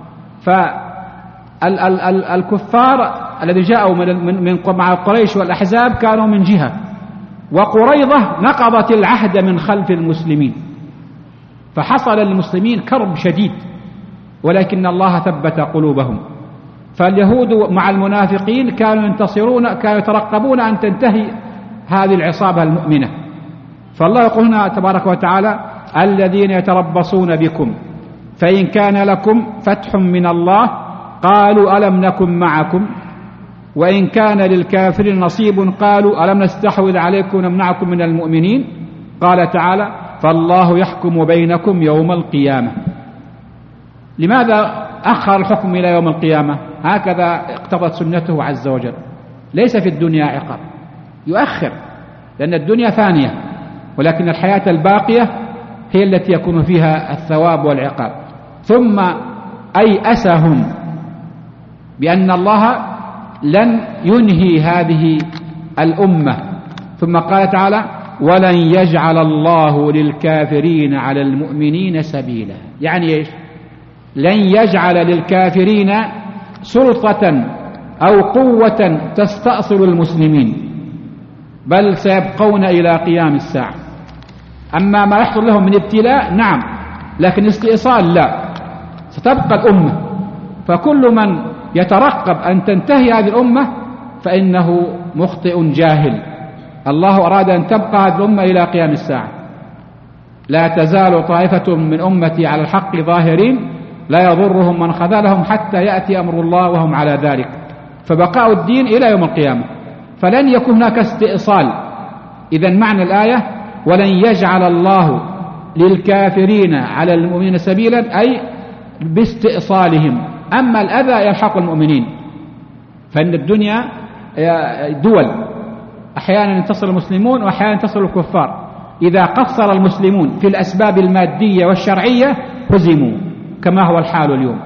فالكفار الذي جاءوا مع قريش والأحزاب كانوا من جهة، وقريضة نقضت العهد من خلف المسلمين، فحصل للمسلمين كرب شديد، ولكن الله ثبت قلوبهم. فاليهود مع المنافقين كانوا ينتصرون، كانوا يترقبون أن تنتهي هذه العصابة المؤمنة. فالله يقول هنا تبارك وتعالى الذين يتربصون بكم فإن كان لكم فتح من الله قالوا ألم نكن معكم وإن كان للكافرين نصيب قالوا ألم نستحوذ عليكم ونمنعكم من المؤمنين. قال تعالى فالله يحكم بينكم يوم القيامة. لماذا أخر الحكم إلى يوم القيامة؟ هكذا اقتضت سنته عز وجل، ليس في الدنيا عقاب، يؤخر، لأن الدنيا ثانية، ولكن الحياة الباقية هي التي يكون فيها الثواب والعقاب. ثم أيأسهم بأن الله لن ينهي هذه الأمة، ثم قال تعالى ولن يجعل الله للكافرين على المؤمنين سبيلا. يعني إيش؟ لن يجعل للكافرين سلطة أو قوة تستأصل المسلمين، بل سيبقون إلى قيام الساعة. أما ما يحصل لهم من ابتلاء نعم، لكن استئصال لا، ستبقى الأمة. فكل من يترقب أن تنتهي هذه الأمة فإنه مخطئ جاهل. الله أراد أن تبقى هذه الأمة إلى قيام الساعة. لا تزال طائفة من أمتي على الحق ظاهرين لا يضرهم من خذلهم حتى يأتي أمر الله وهم على ذلك. فبقاء الدين إلى يوم القيامة، فلن يكون هناك استئصال. إذن معنى الآية ولن يجعل الله للكافرين على المؤمنين سبيلا، أي باستئصالهم. أما الأذى يلحق المؤمنين، فإن الدنيا دول، أحيانا ينتصر المسلمون وأحيانا ينتصر الكفار. إذا قصر المسلمون في الأسباب المادية والشرعية هزموا كما هو الحال اليوم.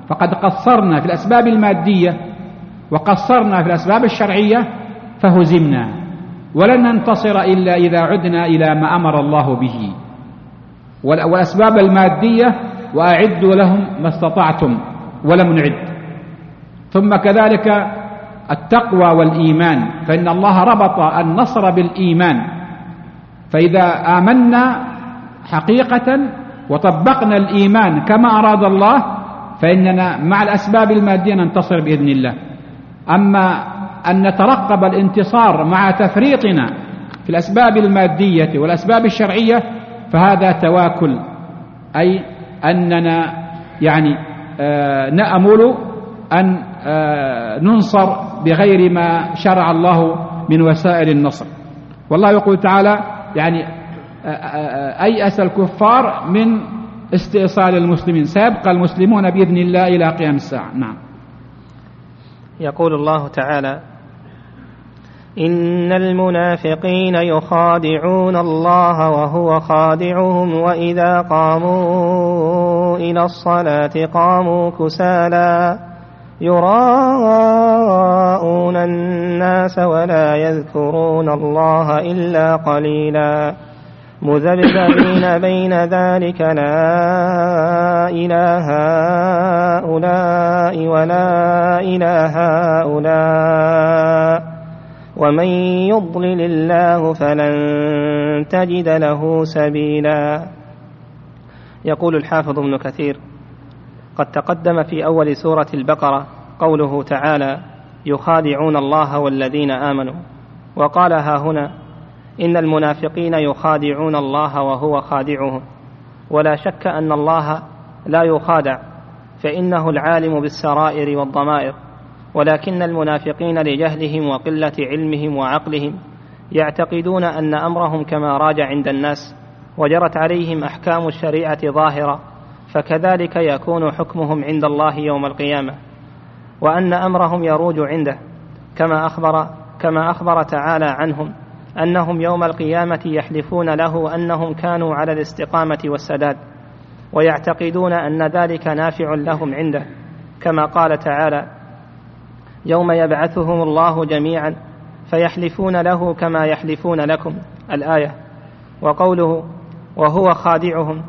فقد قصرنا في الأسباب المادية وقصرنا في الأسباب الشرعية فهزمنا، ولن ننتصر إلا إذا عدنا إلى ما أمر الله به. والأسباب المادية وأعدوا لهم ما استطعتم ولم نعد. ثم كذلك التقوى والإيمان، فإن الله ربط النصر بالإيمان، فإذا آمنا حقيقة وطبقنا الإيمان كما أراد الله فإننا مع الأسباب المادية ننتصر بإذن الله. أما أن نترقب الانتصار مع تفريطنا في الأسباب المادية والأسباب الشرعية فهذا تواكل، أي أننا نأمل أن ننصر بغير ما شرع الله من وسائل النصر. والله يقول تعالى أيأس الكفار من استئصال المسلمين، سيبقى المسلمون بإذن الله إلى قيام الساعة. نعم. يقول الله تعالى: إن المنافقين يخادعون الله وهو خادعهم وإذا قاموا إلى الصلاة قاموا كسالى يراءون الناس ولا يذكرون الله إلا قليلا مذبذبين بين ذلك لا إله هؤلاء ولا إله هؤلاء ومن يضلل الله فلن تجد له سبيلا. يقول الحافظ ابن كثير: قد تقدم في أول سورة البقرة قوله تعالى: يخادعون الله والذين آمنوا، وقال ها هنا: إن المنافقين يخادعون الله وهو خادعهم. ولا شك أن الله لا يخادع، فإنه العالم بالسرائر والضمائر، ولكن المنافقين لجهلهم وقلة علمهم وعقلهم يعتقدون أن أمرهم كما راج عند الناس وجرت عليهم أحكام الشريعة ظاهرة، فكذلك يكون حكمهم عند الله يوم القيامة، وأن أمرهم يروج عنده، كما أخبر تعالى عنهم أنهم يوم القيامة يحلفون له أنهم كانوا على الاستقامة والسداد، ويعتقدون أن ذلك نافع لهم عنده، كما قال تعالى: يوم يبعثهم الله جميعا فيحلفون له كما يحلفون لكم، الآية. وقوله وهو خادعهم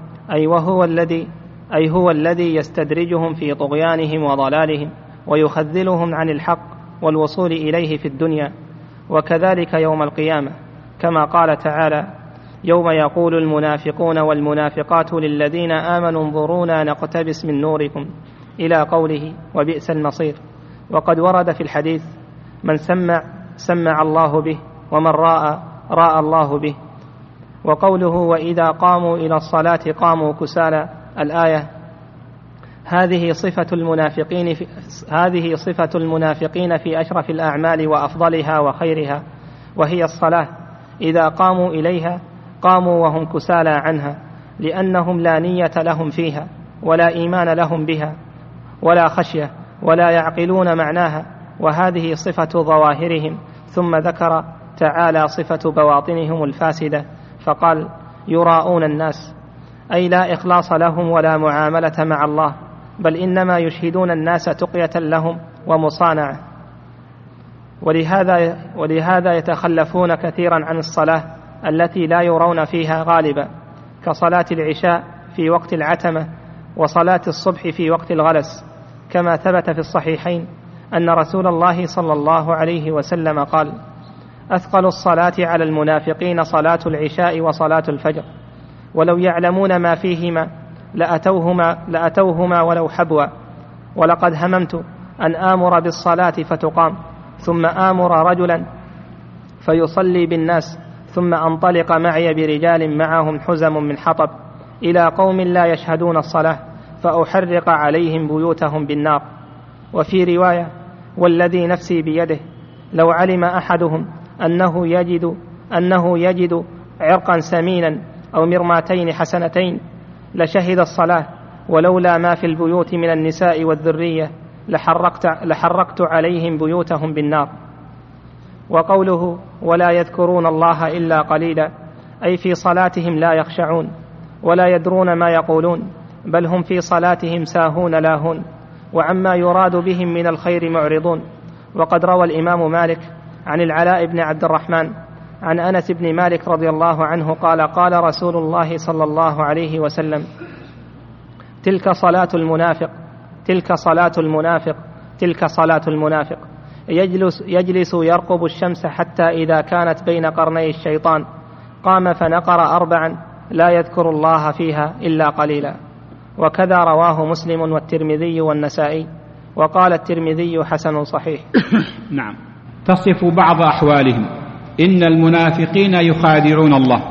أي هو الذي يستدرجهم في طغيانهم وضلالهم ويخذلهم عن الحق والوصول إليه في الدنيا، وكذلك يوم القيامة، كما قال تعالى: يوم يقول المنافقون والمنافقات للذين آمنوا انظرونا نقتبس من نوركم، إلى قوله: وبئس المصير. وقد ورد في الحديث: من سمع الله به، ومن راى الله به. وقوله: وإذا قاموا إلى الصلاة قاموا كسالى، الآية. هذه صفة المنافقين في أشرف الأعمال وأفضلها وخيرها، وهي الصلاة. إذا قاموا إليها قاموا وهم كسالى عنها، لأنهم لا نية لهم فيها ولا إيمان لهم بها ولا خشية ولا يعقلون معناها، وهذه صفة ظواهرهم. ثم ذكر تعالى صفة بواطنهم الفاسدة فقال: يراءون الناس، أي لا إخلاص لهم ولا معاملة مع الله، بل إنما يشهدون الناس تقية لهم ومصانعة، ولهذا يتخلفون كثيرا عن الصلاة التي لا يرون فيها غالبا، كصلاة العشاء في وقت العتمة وصلاة الصبح في وقت الغلس، كما ثبت في الصحيحين أن رسول الله صلى الله عليه وسلم قال: أثقل الصلاة على المنافقين صلاة العشاء وصلاة الفجر، ولو يعلمون ما فيهما لأتوهما ولو حبوا، ولقد هممت أن آمر بالصلاة فتقام، ثم آمر رجلا فيصلي بالناس، ثم أنطلق معي برجال معهم حزم من حطب إلى قوم لا يشهدون الصلاة فأحرق عليهم بيوتهم بالنار. وفي رواية: والذي نفسي بيده لو علم أحدهم أنه يجد عرقا سمينا أو مرماتين حسنتين لشهد الصلاة، ولولا ما في البيوت من النساء والذرية لحرقت عليهم بيوتهم بالنار. وقوله: ولا يذكرون الله إلا قليلا، أي في صلاتهم لا يخشعون ولا يدرون ما يقولون، بل هم في صلاتهم ساهون لاهون. وعما يراد بهم من الخير معرضون. وقد روى الإمام مالك عن العلاء بن عبد الرحمن عن أنس بن مالك رضي الله عنه قال: قال رسول الله صلى الله عليه وسلم: تلك صلاة المنافق، تلك صلاة المنافق، تلك صلاة المنافق، يجلس يرقب الشمس حتى إذا كانت بين قرني الشيطان قام فنقر 4 لا يذكر الله فيها إلا قليلا. وكذا رواه مسلم والترمذي والنسائي، وقال الترمذي حسن صحيح. نعم. تصف بعض أحوالهم: إن المنافقين يخادعون الله.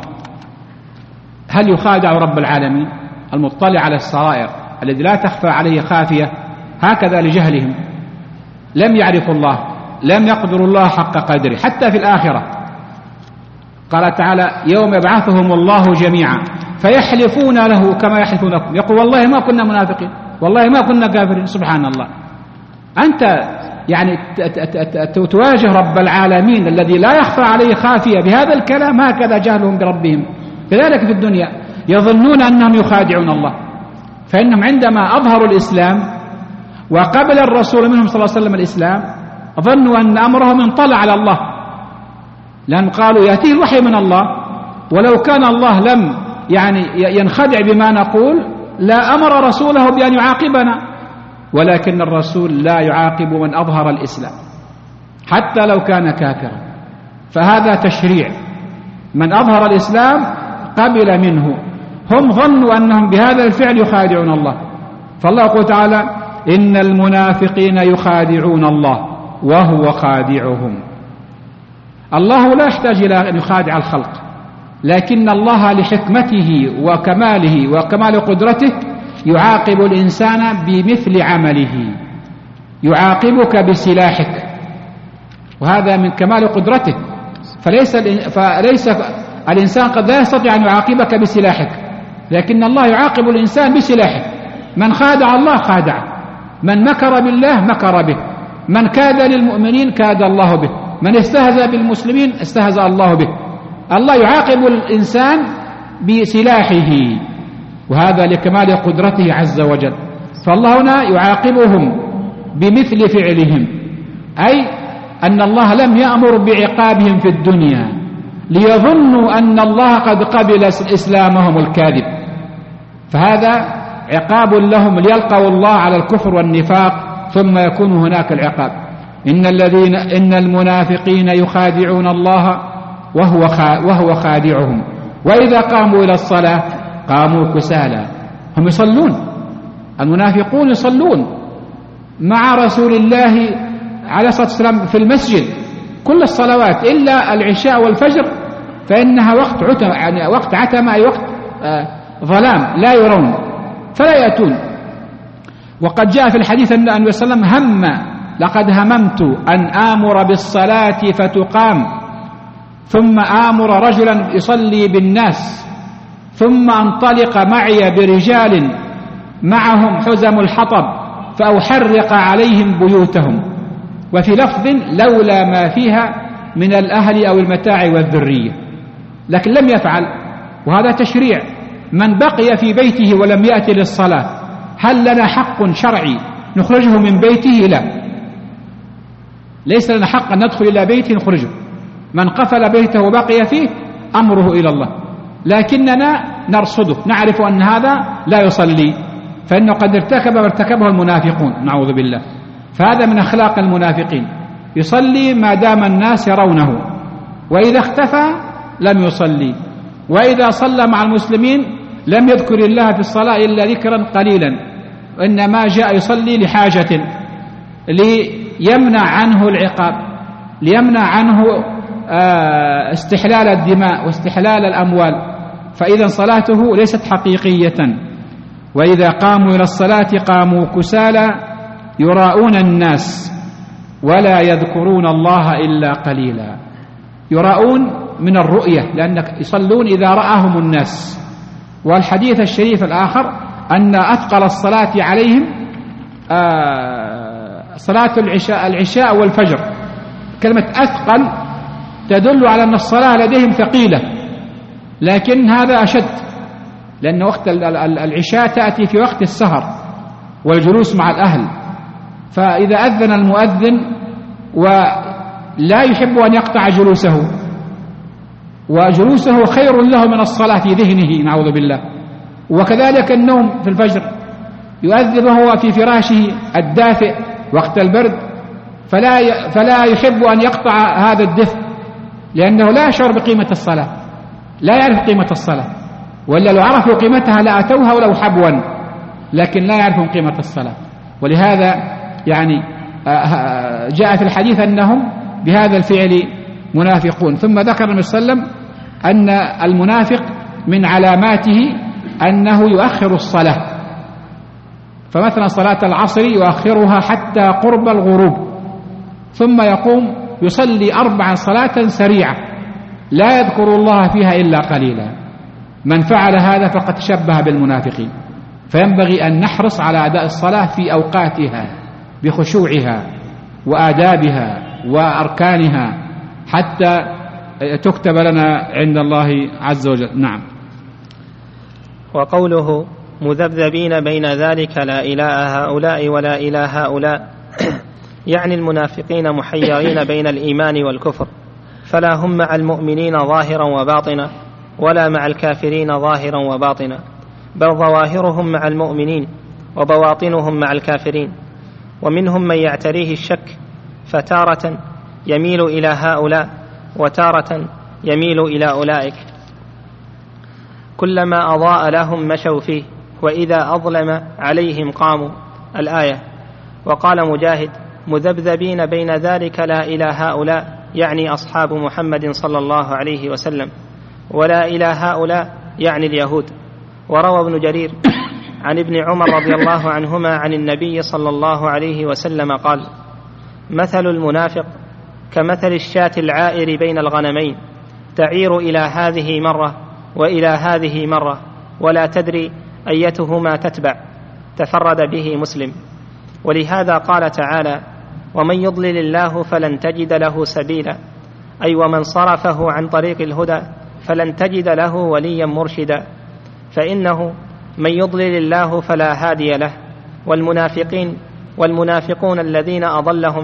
هل يخادع رب العالمين المطلع على السرائر الذي لا تخفى عليه خافية؟ هكذا لجهلهم لم يعرفوا الله، لم يقدروا الله حق قدره حتى في الآخرة. قال تعالى: يوم يبعثهم الله جميعا فيحلفون له كما يحلفون لكم، يقول والله ما كنا منافقين، والله ما كنا كافرين. سبحان الله. أنت يعني تواجه رب العالمين الذي لا يخفى عليه خافية بهذا الكلام. هكذا جهلهم بربهم. كذلك في الدنيا يظنون أنهم يخادعون الله، فإنهم عندما أظهروا الإسلام وقبل الرسول منهم صلى الله عليه وسلم الإسلام ظنوا أن أمرهم انطلع على الله، لأن قالوا يأتيه الوحي من الله، ولو كان الله لم يعني ينخدع بما نقول لا أمر رسوله بأن يعاقبنا. ولكن الرسول لا يعاقب من أظهر الإسلام حتى لو كان كافرا، فهذا تشريع. من أظهر الإسلام قبل منه. هم ظنوا أنهم بهذا الفعل يخادعون الله، فالله يقول تعالى: إن المنافقين يخادعون الله وهو خادعهم. الله لا يحتاج إلى أن يخادع الخلق، لكن الله لحكمته وكماله وكمال قدرته يعاقب الإنسان بمثل عمله، يعاقبك بسلاحك، وهذا من كمال قدرته. فليس الإنسان قد لا يستطيع أن يعاقبك بسلاحك، لكن الله يعاقب الإنسان بسلاحه. من خادع الله خادعه، من مكر بالله مكر به، من كاد للمؤمنين كاد الله به، من استهزأ بالمسلمين استهزأ الله به. الله يعاقب الإنسان بسلاحه، وهذا لكمال قدرته عز وجل. فالله هنا يعاقبهم بمثل فعلهم، أي أن الله لم يأمر بعقابهم في الدنيا ليظنوا أن الله قد قبل إسلامهم الكاذب، فهذا عقاب لهم ليلقوا الله على الكفر والنفاق ثم يكون هناك العقاب. إن المنافقين يخادعون الله وهو خادعهم، وإذا قاموا إلى الصلاة قاموا كسالى. هم يصلون، المنافقون يصلون مع رسول الله عليه الصلاة والسلام في المسجد كل الصلوات إلا العشاء والفجر، فإنها وقت عتمة، أي وقت ظلام لا يرون فلا يأتون. وقد جاء في الحديث أن النبي صلى الله عليه وسلم لقد هممت أن آمر بالصلاة فتقام ثم آمر رجلا يصلي بالناس ثم انطلق معي برجال معهم حزم الحطب فأحرق عليهم بيوتهم، وفي لفظ لولا ما فيها من الأهل أو المتاع والذرية، لكن لم يفعل. وهذا تشريع. من بقي في بيته ولم يأتي للصلاة هل لنا حق شرعي نخرجه من بيته؟ لا، ليس لنا حق أن ندخل إلى بيته نخرجه. من قفل بيته وبقي فيه أمره إلى الله، لكننا نرصده، نعرف أن هذا لا يصلي، فإنه قد ارتكب ما ارتكبه المنافقون نعوذ بالله. فهذا من أخلاق المنافقين، يصلي ما دام الناس يرونه، وإذا اختفى لم يصلي، وإذا صلى مع المسلمين لم يذكر الله في الصلاة إلا ذكرا قليلا، وإنما جاء يصلي لحاجة ليمنع عنه العقاب، ليمنع عنه استحلال الدماء واستحلال الأموال، فإذا صلاته ليست حقيقية. وإذا قاموا إلى الصلاة قاموا كسالى يراؤون الناس ولا يذكرون الله إلا قليلا. يراؤون من الرؤية، لأنك يصلون إذا رآهم الناس. والحديث الشريف الآخر أن أثقل الصلاة عليهم صلاة العشاء والفجر. كلمة أثقل تدل على أن الصلاة لديهم ثقيلة، لكن هذا أشد، لأن وقت العشاء تأتي في وقت السهر والجلوس مع الأهل، فإذا أذن المؤذن ولا يحب أن يقطع جلوسه، وجلوسه خير له من الصلاة في ذهنه نعوذ بالله، وكذلك النوم في الفجر، يؤذن وهو في فراشه الدافئ وقت البرد، فلا يحب أن يقطع هذا الدفء، لأنه لا يشعر بقيمة الصلاة، لا يعرف قيمة الصلاة، ولا لو عرفوا قيمتها لأتوها ولو حبوا، لكن لا يعرفون قيمة الصلاة. ولهذا يعني جاء في الحديث أنهم بهذا الفعل منافقون. ثم ذكر النبي صلى الله عليه وسلم أن المنافق من علاماته أنه يؤخر الصلاة، فمثلا صلاة العصر يؤخرها حتى قرب الغروب، ثم يقوم يصلي 4 صلاة سريعة لا يذكر الله فيها إلا قليلا. من فعل هذا فقد شبه بالمنافقين. فينبغي أن نحرص على أداء الصلاة في أوقاتها بخشوعها وآدابها وأركانها حتى تكتب لنا عند الله عز وجل. نعم. وقوله مذبذبين بين ذلك لا إله هؤلاء ولا إله هؤلاء يعني المنافقين محيرين بين الإيمان والكفر، فلا هم مع المؤمنين ظاهرا وباطنا ولا مع الكافرين ظاهرا وباطنا، بل ظواهرهم مع المؤمنين وبواطنهم مع الكافرين. ومنهم من يعتريه الشك، فتارة يميل إلى هؤلاء وتارة يميل إلى أولئك، كلما أضاء لهم مشوا فيه وإذا أظلم عليهم قاموا. الآية. وقال مجاهد مذبذبين بين ذلك لا إلى هؤلاء يعني أصحاب محمد صلى الله عليه وسلم، ولا إلى هؤلاء يعني اليهود. وروى ابن جرير عن ابن عمر رضي الله عنهما عن النبي صلى الله عليه وسلم قال مثل المنافق كمثل الشاة العائر بين الغنمين، تعير إلى هذه مرة وإلى هذه مرة ولا تدري أيتهما تتبع. تفرد به مسلم. ولهذا قال تعالى ومن يضلل الله فلن تجد له سبيلا، أي ومن صرفه عن طريق الهدى فلن تجد له وليا مرشدا، فإنه من يضلل الله فلا هادي له. والمنافقون الذين أضلهم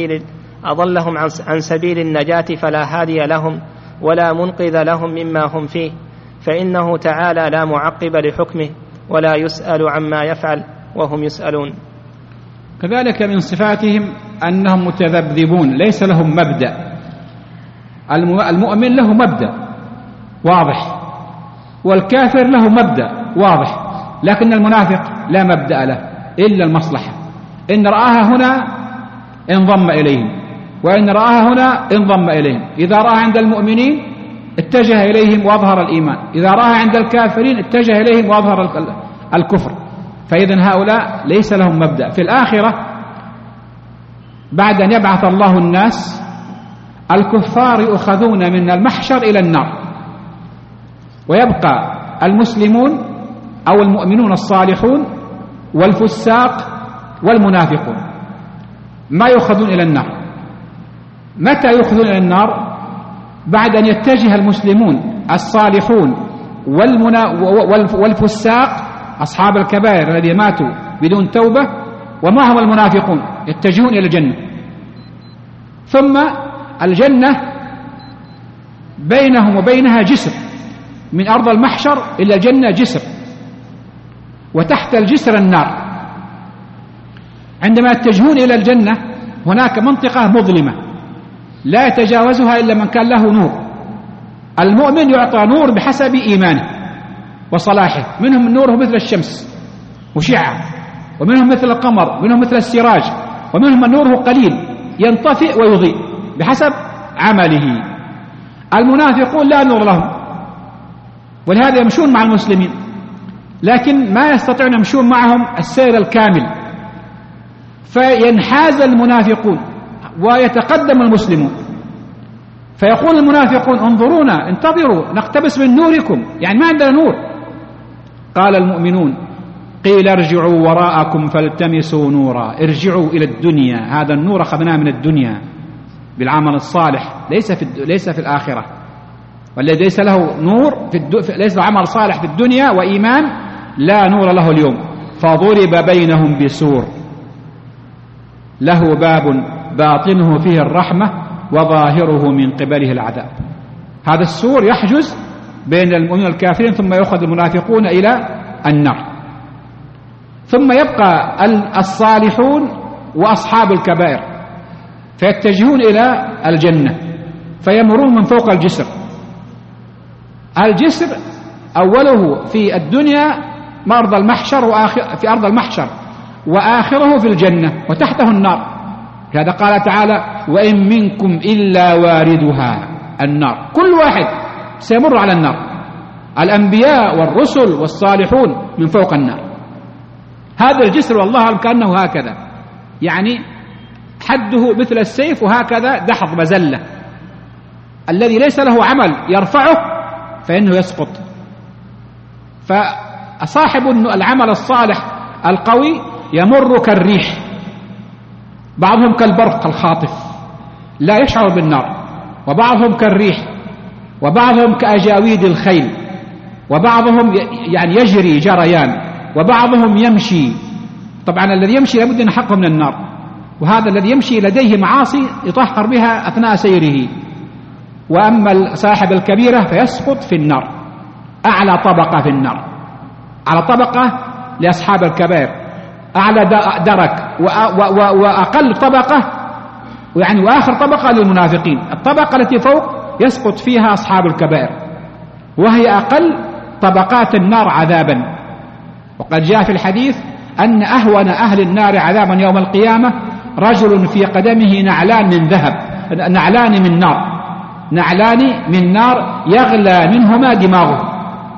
عن سبيل النجاة فلا هادي لهم ولا منقذ لهم مما هم فيه، فإنه تعالى لا معقب لحكمه ولا يسأل عما يفعل وهم يسألون. كذلك من صفاتهم أنهم متذبذبون، ليس لهم مبدأ. المؤمن له مبدأ واضح، والكافر له مبدأ واضح، لكن المنافق لا مبدأ له إلا المصلحة. إن رآها هنا انضم إليهم، وإن رآها هنا انضم إليهم. إذا رأى عند المؤمنين اتجه إليهم وأظهر الإيمان، إذا رأى عند الكافرين اتجه إليهم وأظهر الكفر. فإذن هؤلاء ليس لهم مبدأ. في الآخرة بعد أن يبعث الله الناس، الكفار يؤخذون من المحشر إلى النار، ويبقى المسلمون أو المؤمنون الصالحون والفساق والمنافقون ما يؤخذون إلى النار. متى يؤخذون إلى النار؟ بعد أن يتجه المسلمون الصالحون والفساق أصحاب الكبائر الذين ماتوا بدون توبة ومعهم المنافقون يتجهون إلى الجنة. ثم الجنة بينهم وبينها جسر، من أرض المحشر إلى الجنة جسر، وتحت الجسر النار. عندما يتجهون إلى الجنة هناك منطقة مظلمة لا يتجاوزها إلا من كان له نور. المؤمن يعطى نور بحسب إيمانه وصلاحه، منهم نوره مثل الشمس مشعة، ومنهم مثل القمر، ومنهم مثل السراج، ومنهم من نوره قليل ينطفئ ويضيء بحسب عمله. المنافقون لا نور لهم، ولهذا يمشون مع المسلمين لكن ما يستطيعون يمشون معهم السير الكامل، فينحاز المنافقون ويتقدم المسلمون، فيقول المنافقون انظرونا انتظروا نقتبس من نوركم، يعني ما عندنا نور. قال المؤمنون قيل ارجعوا وراءكم فالتمسوا نورا، ارجعوا إلى الدنيا، هذا النور أخذناه من الدنيا بالعمل الصالح، ليس في الآخرة. والذي ليس له نور ليس له عمل صالح في الدنيا وإيمان لا نور له اليوم. فضرب بينهم بسور، له باب باطنه فيه الرحمة وظاهره من قبله العذاب. هذا السور يحجز بين المؤمنين والكافرين، ثم يأخذ المنافقون إلى النار. ثم يبقى الصالحون وأصحاب الكبائر فيتجهون إلى الجنة، فيمرون من فوق الجسر. الجسر أوله في الدنيا أرض المحشر، في أرض المحشر، وآخره في الجنة، وتحته النار. لهذا قال تعالى: وإن منكم إلا واردها النار. كل واحد سيمر على النار، الأنبياء والرسل والصالحون من فوق النار. هذا الجسر والله كأنه هكذا، يعني حده مثل السيف، وهكذا دحض مزلة. الذي ليس له عمل يرفعه فإنه يسقط. فصاحب العمل الصالح القوي يمر كالريح، بعضهم كالبرق الخاطف لا يشعر بالنار، وبعضهم كالريح، وبعضهم كأجاويد الخيل، وبعضهم يعني يجري جريان، وبعضهم يمشي. طبعا الذي يمشي لابد أن يحقه من النار، وهذا الذي يمشي لديه معاصي يطهر بها أثناء سيره. وأما صاحب الكبيرة فيسقط في النار، أعلى طبقة في النار، على طبقة لأصحاب الكبائر، أعلى درك، وأقل طبقة يعني وآخر طبقة للمنافقين. الطبقة التي فوق يسقط فيها أصحاب الكبائر، وهي أقل طبقات النار عذابا. وقد جاء في الحديث أن أهون أهل النار عذابا يوم القيامة رجل في قدمه نعلان من ذهب، نعلان من نار، نعلان من نار يغلى منهما دماغه،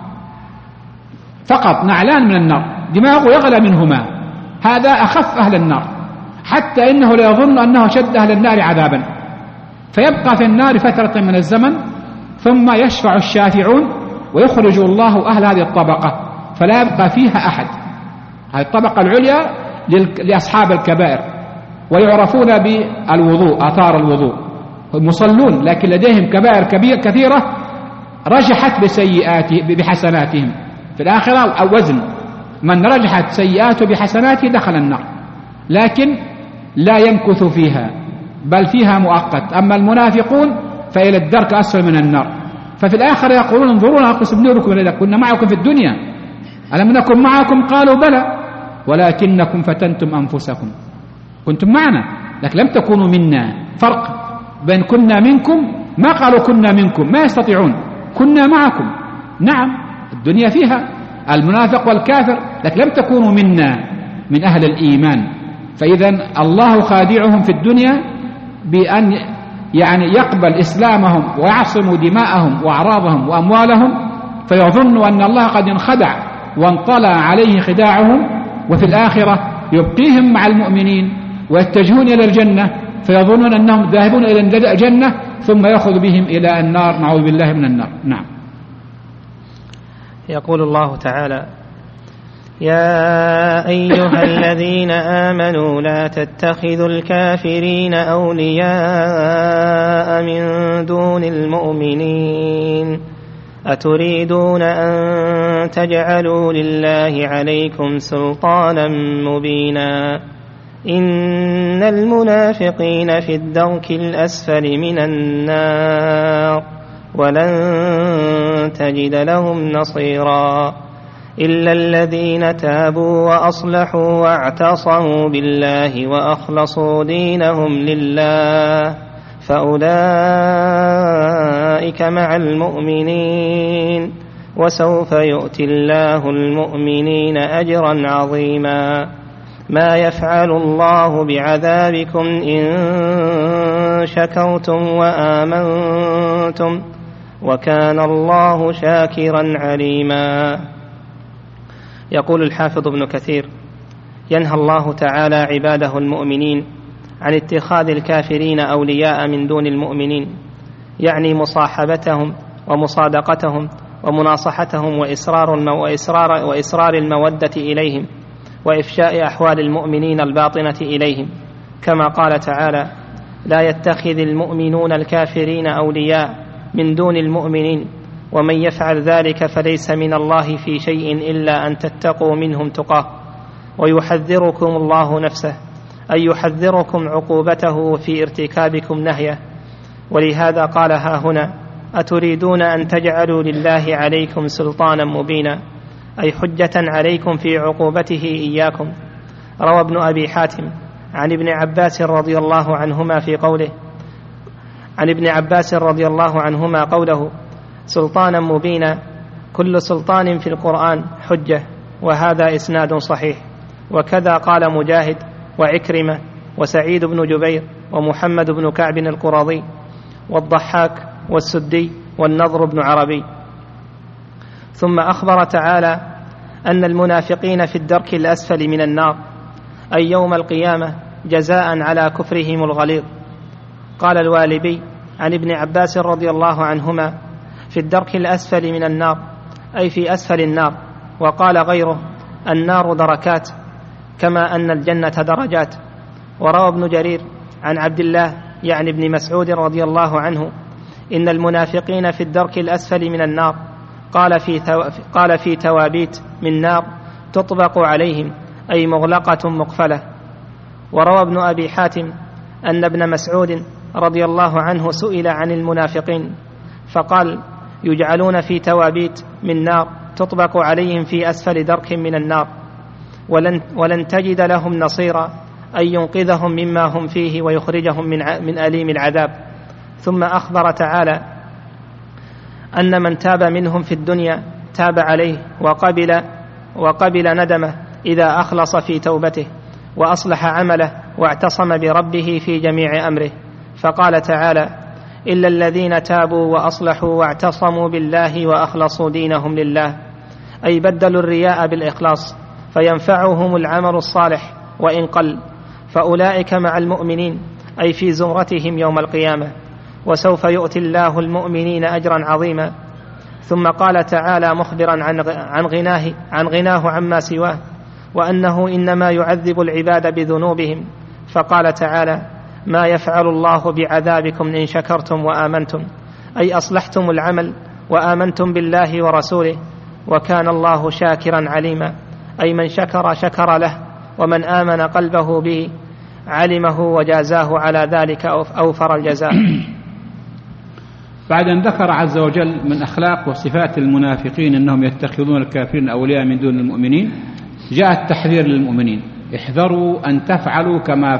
فقط نعلان من النار دماغه يغلى منهما. هذا أخف أهل النار، حتى إنه لا يظن أنه شد أهل النار عذابا، فيبقى في النار فترة من الزمن، ثم يشفع الشافعون ويخرج الله أهل هذه الطبقة، فلا يبقى فيها أحد. هذه الطبقة العليا لأصحاب الكبائر، ويعرفون بالوضوء، آثار الوضوء، مصلون، لكن لديهم كبائر كثيرة رجحت بحسناتهم. في الآخرة الوزن، من رجحت سيئاته بحسناته دخل النار، لكن لا يمكث فيها، بل فيها مؤقت. أما المنافقون فإلى الدرك أسفل من النار. ففي الآخر يقولون: انظرونا أقسم نوركم إذا كنا معكم في الدنيا، ألم نكن معكم؟ قالوا: بلى ولكنكم فتنتم أنفسكم. كنتم معنا لكن لم تكونوا منا. فرق بين كنا منكم، ما قالوا كنا منكم، ما يستطيعون، كنا معكم. نعم الدنيا فيها المنافق والكافر، لكن لم تكونوا منا من أهل الإيمان. فإذا الله خادعهم في الدنيا بأن يعني يقبل إسلامهم ويعصم دماءهم وأعراضهم وأموالهم، فيظن أن الله قد انخدع وانطلع عليه خداعهم، وفي الآخرة يبقيهم مع المؤمنين ويتجهون إلى الجنة، فيظنون أنهم ذاهبون إلى الجنة، ثم يأخذ بهم إلى النار، نعوذ بالله من النار. نعم. يقول الله تعالى: يا أيها الذين آمنوا لا تتخذوا الكافرين أولياء من دون المؤمنين أتريدون أن تجعلوا لله عليكم سلطانا مبينا إن المنافقين في الدرك الأسفل من النار ولن تجد لهم نصيرا إلا الذين تابوا وأصلحوا واعتصموا بالله وأخلصوا دينهم لله فأولئك مع المؤمنين وسوف يؤتي الله المؤمنين أجرا عظيما ما يفعل الله بعذابكم إن شكرتم وآمنتم وكان الله شاكرا عليما. يقول الحافظ ابن كثير: ينهى الله تعالى عباده المؤمنين عن اتخاذ الكافرين أولياء من دون المؤمنين، يعني مصاحبتهم ومصادقتهم ومناصحتهم وإصرار المودة إليهم وإفشاء أحوال المؤمنين الباطنة إليهم، كما قال تعالى: لا يتخذ المؤمنون الكافرين أولياء من دون المؤمنين ومن يفعل ذلك فليس من الله في شيء إلا أن تتقوا منهم تقاه ويحذركم الله نفسه أي يحذركم عقوبته في ارتكابكم نهيه. ولهذا قال ها هنا: أتريدون أن تجعلوا لله عليكم سلطانا مبينا، أي حجة عليكم في عقوبته إياكم. روى ابن أبي حاتم عن ابن عباس رضي الله عنهما في قوله عن ابن عباس رضي الله عنهما قوله: سلطانا مبينا، كل سلطان في القرآن حجة، وهذا إسناد صحيح. وكذا قال مجاهد وعكرمة وسعيد بن جبير ومحمد بن كعب القرظي والضحاك والسدي والنضر بن عربي. ثم أخبر تعالى أن المنافقين في الدرك الأسفل من النار، أي يوم القيامة، جزاء على كفرهم الغليظ. قال الوالبي عن ابن عباس رضي الله عنهما: في الدرك الأسفل من النار، أي في أسفل النار. وقال غيره: النار دركات، كما أن الجنة درجات. وروى ابن جرير عن عبد الله يعني ابن مسعود رضي الله عنه: إن المنافقين في الدرك الأسفل من النار، قال في توابيت من نار تطبق عليهم، أي مغلقة مقفلة. وروى ابن أبي حاتم أن ابن مسعود رضي الله عنه سئل عن المنافقين فقال: يجعلون في توابيت من نار تطبق عليهم في أسفل درك من النار، ولن تجد لهم نصيرا، أي ينقذهم مما هم فيه ويخرجهم من أليم العذاب. ثم أخبر تعالى أن من تاب منهم في الدنيا تاب عليه وقبل ندمه إذا أخلص في توبته وأصلح عمله واعتصم بربه في جميع أمره. فقال تعالى: إلا الذين تابوا وأصلحوا واعتصموا بالله وأخلصوا دينهم لله، أي بدلوا الرياء بالإخلاص فينفعهم العمل الصالح وإن قل، فأولئك مع المؤمنين، أي في زمرتهم يوم القيامة، وسوف يؤتي الله المؤمنين أجرا عظيما. ثم قال تعالى مخبرا عن غناه عما سواه، وأنه إنما يعذب العباد بذنوبهم. فقال تعالى: ما يفعل الله بعذابكم إن شكرتم وآمنتم، أي أصلحتم العمل وآمنتم بالله ورسوله، وكان الله شاكرا عليما، أي من شكر له، ومن آمن قلبه به علمه وجازاه على ذلك أوفر الجزاء. بعد أن ذكر عز وجل من أخلاق وصفات المنافقين أنهم يتخذون الكافرين أولياء من دون المؤمنين، جاء التحذير للمؤمنين: احذروا أن تفعلوا كما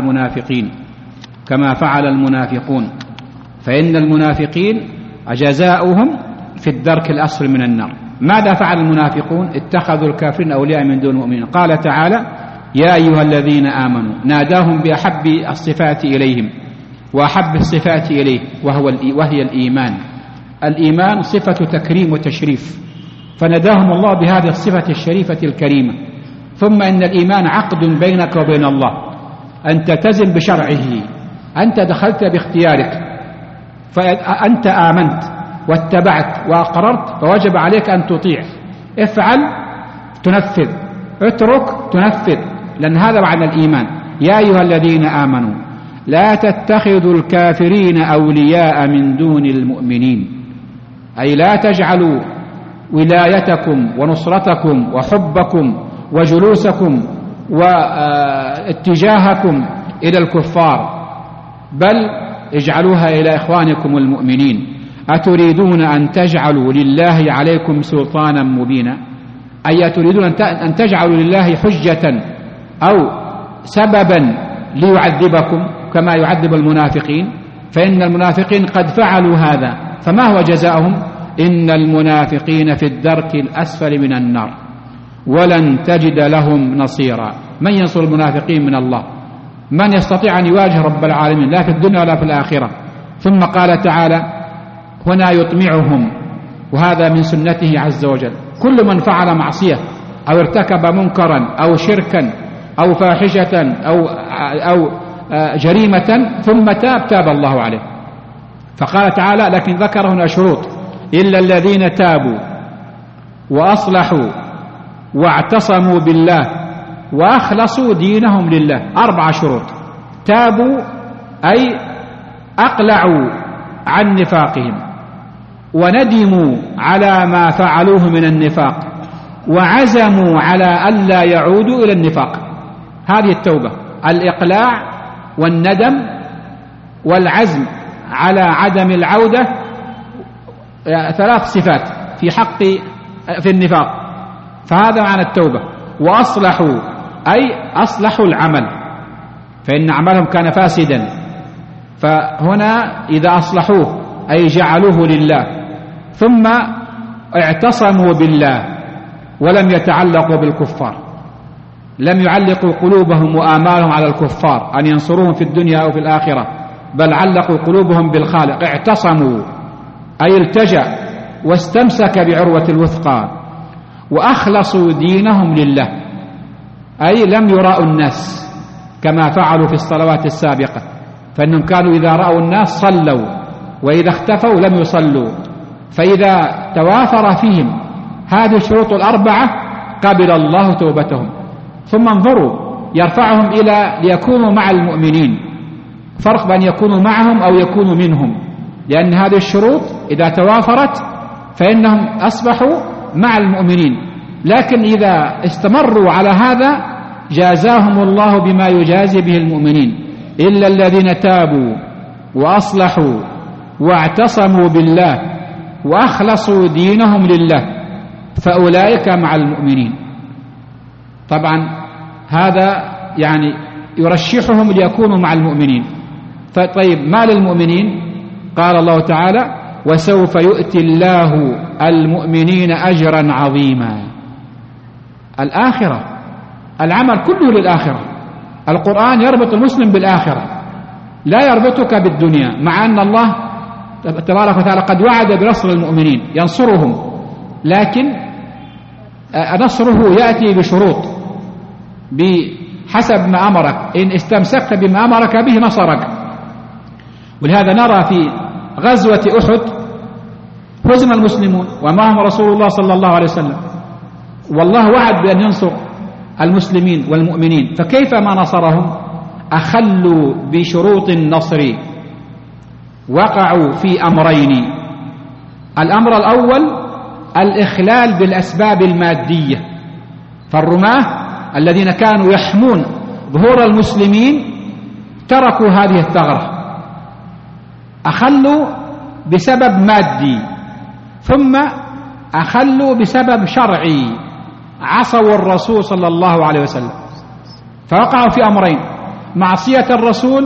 فعل المنافقون، فإن المنافقين جزاؤهم في الدرك الأسفل من النار. ماذا فعل المنافقون؟ اتخذوا الكافرين أولياء من دون المؤمنين. قال تعالى: يا أيها الذين آمنوا، ناداهم بأحب الصفات إليهم وأحب الصفات إليه وهي الإيمان. الإيمان صفة تكريم وتشريف، فنداهم الله بهذه الصفة الشريفة الكريمة. ثم إن الإيمان عقد بينك وبين الله، أن تلتزم بشرعه. أنت دخلت باختيارك، فأنت آمنت واتبعت وأقررت، فوجب عليك أن تطيع. افعل تنفذ، اترك تنفذ، لأن هذا معنى الإيمان. يا أيها الذين آمنوا لا تتخذوا الكافرين أولياء من دون المؤمنين، أي لا تجعلوا ولايتكم ونصرتكم وحبكم وجلوسكم واتجاهكم إلى الكفار، بل اجعلوها إلى إخوانكم المؤمنين. أتريدون أن تجعلوا لله عليكم سلطانا مبينا، أي تريدون أن تجعلوا لله حجة أو سببا ليعذبكم كما يعذب المنافقين، فإن المنافقين قد فعلوا هذا. فما هو جزاؤهم؟ إن المنافقين في الدرك الأسفل من النار ولن تجد لهم نصيرا. من ينصر المنافقين من الله؟ من يستطيع أن يواجه رب العالمين، لا في الدنيا ولا في الآخرة؟ ثم قال تعالى: هنا يطمعهم، وهذا من سنته عز وجل. كل من فعل معصية أو ارتكب منكرا أو شركا أو فاحشة أو جريمة ثم تاب الله عليه. فقال تعالى: لكن ذكر هنا شروط: إلا الذين تابوا وأصلحوا واعتصموا بالله وأخلصوا دينهم لله. 4 شروط. تابوا أي أقلعوا عن نفاقهم وندموا على ما فعلوه من النفاق وعزموا على ألا يعودوا إلى النفاق. هذه التوبة. الإقلاع والندم والعزم على عدم العودة، 3 صفات في النفاق. فهذا معنى التوبة. وأصلحوا أي أصلحوا العمل، فإن عملهم كان فاسدا، فهنا إذا أصلحوه أي جعلوه لله، ثم اعتصموا بالله ولم يتعلقوا بالكفار، لم يعلقوا قلوبهم وآمالهم على الكفار أن ينصروهم في الدنيا أو في الآخرة، بل علقوا قلوبهم بالخالق. اعتصموا أي التجأ واستمسك بعروة الوثقى. وأخلصوا دينهم لله أي لم يراءوا الناس كما فعلوا في الصلوات السابقة، فإنهم كانوا إذا رأوا الناس صلوا، وإذا اختفوا لم يصلوا. فإذا توافر فيهم هذه الشروط 4 قبل الله توبتهم. ثم انظروا، يرفعهم إلى ليكونوا مع المؤمنين. فرق بين يكونوا معهم أو يكونوا منهم، لأن هذه الشروط إذا توافرت فإنهم أصبحوا مع المؤمنين. لكن إذا استمروا على هذا جازاهم الله بما يجازي به المؤمنين، إلا الذين تابوا وأصلحوا واعتصموا بالله وأخلصوا دينهم لله فأولئك مع المؤمنين. طبعا هذا يعني يرشحهم ليكونوا مع المؤمنين. طيب ما للمؤمنين؟ قال الله تعالى: وسوف يؤتي الله المؤمنين أجرا عظيما. الآخرة، العمل كله للآخرة. القرآن يربط المسلم بالآخرة، لا يربطك بالدنيا، مع أن الله تبارك وتعالى قد وعد بنصر المؤمنين ينصرهم، لكن نصره يأتي بشروط بحسب ما أمرك. إن استمسكت بما أمرك به نصرك. ولهذا نرى في غزوة أحد هزم المسلمون ومعهم رسول الله صلى الله عليه وسلم، والله وعد بأن ينصر المسلمين والمؤمنين، فكيف ما نصرهم؟ أخلوا بشروط النصر، وقعوا في أمرين. الأمر الأول الإخلال بالأسباب المادية، فالرماة الذين كانوا يحمون ظهور المسلمين تركوا هذه الثغرة، أخلوا بسبب مادي، ثم أخلوا بسبب شرعي، عصوا الرسول صلى الله عليه وسلم، فوقعوا في أمرين: معصية الرسول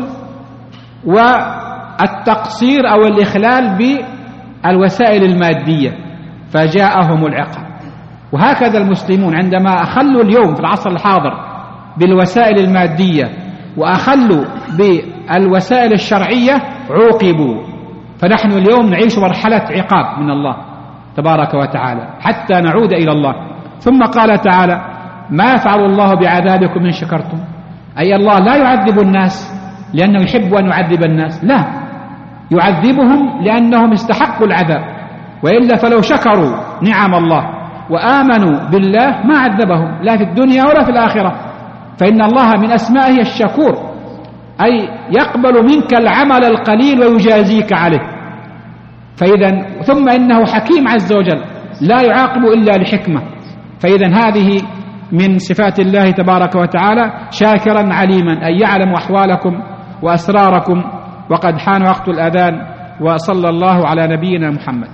والتقصير أو الإخلال بالوسائل المادية، فجاءهم العقاب. وهكذا المسلمون عندما أخلوا اليوم في العصر الحاضر بالوسائل المادية وأخلوا بالوسائل الشرعية عوقبوا. فنحن اليوم نعيش مرحلة عقاب من الله تبارك وتعالى حتى نعود إلى الله. ثم قال تعالى: ما يفعل الله بعذابكم إن شكرتم. أي الله لا يعذب الناس لأنه يحب أن يعذب الناس، لا، يعذبهم لأنهم استحقوا العذاب، وإلا فلو شكروا نعم الله وآمنوا بالله ما عذبهم لا في الدنيا ولا في الآخرة. فإن الله من أسمائه الشكور، أي يقبل منك العمل القليل ويجازيك عليه. فإذا ثم إنه حكيم عز وجل لا يعاقب إلا لحكمة. فإذا هذه من صفات الله تبارك وتعالى، شاكرا عليما، أي يعلم أحوالكم وأسراركم. وقد حان وقت الأذان، وصلى الله على نبينا محمد.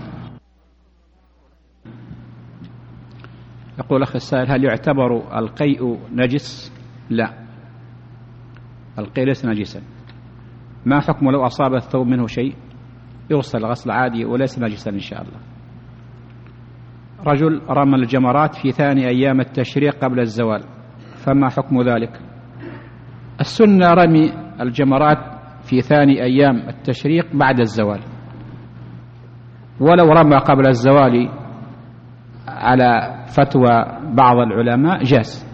يقول أخي السائل: هل يعتبر القيء نجس؟ لا، القيء ليس نجسا. ما حكم لو أصاب الثوب منه شيء؟ يغسل غسل عادي وليس نجسا إن شاء الله. رجل رمى الجمرات في ثاني أيام التشريق قبل الزوال، فما حكم ذلك؟ السنة رمي الجمرات في ثاني أيام التشريق بعد الزوال، ولو رمى قبل الزوال على فتوى بعض العلماء جاز،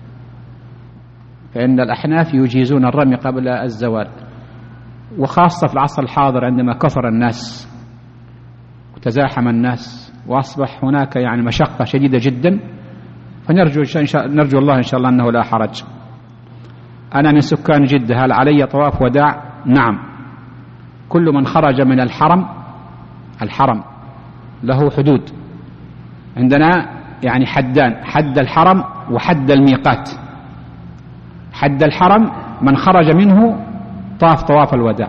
فإن الأحناف يجيزون الرمي قبل الزوال، وخاصة في العصر الحاضر عندما كثر الناس وتزاحم الناس وأصبح هناك يعني مشقة شديدة جدا. فنرجو الله إن شاء الله أنه لا حرج. أنا من سكان جدة، هل علي طواف وداع؟ نعم، كل من خرج من الحرم له حدود. عندنا يعني حدان: حد الحرم وحد الميقات. حد الحرم من خرج منه طاف طواف الوداع.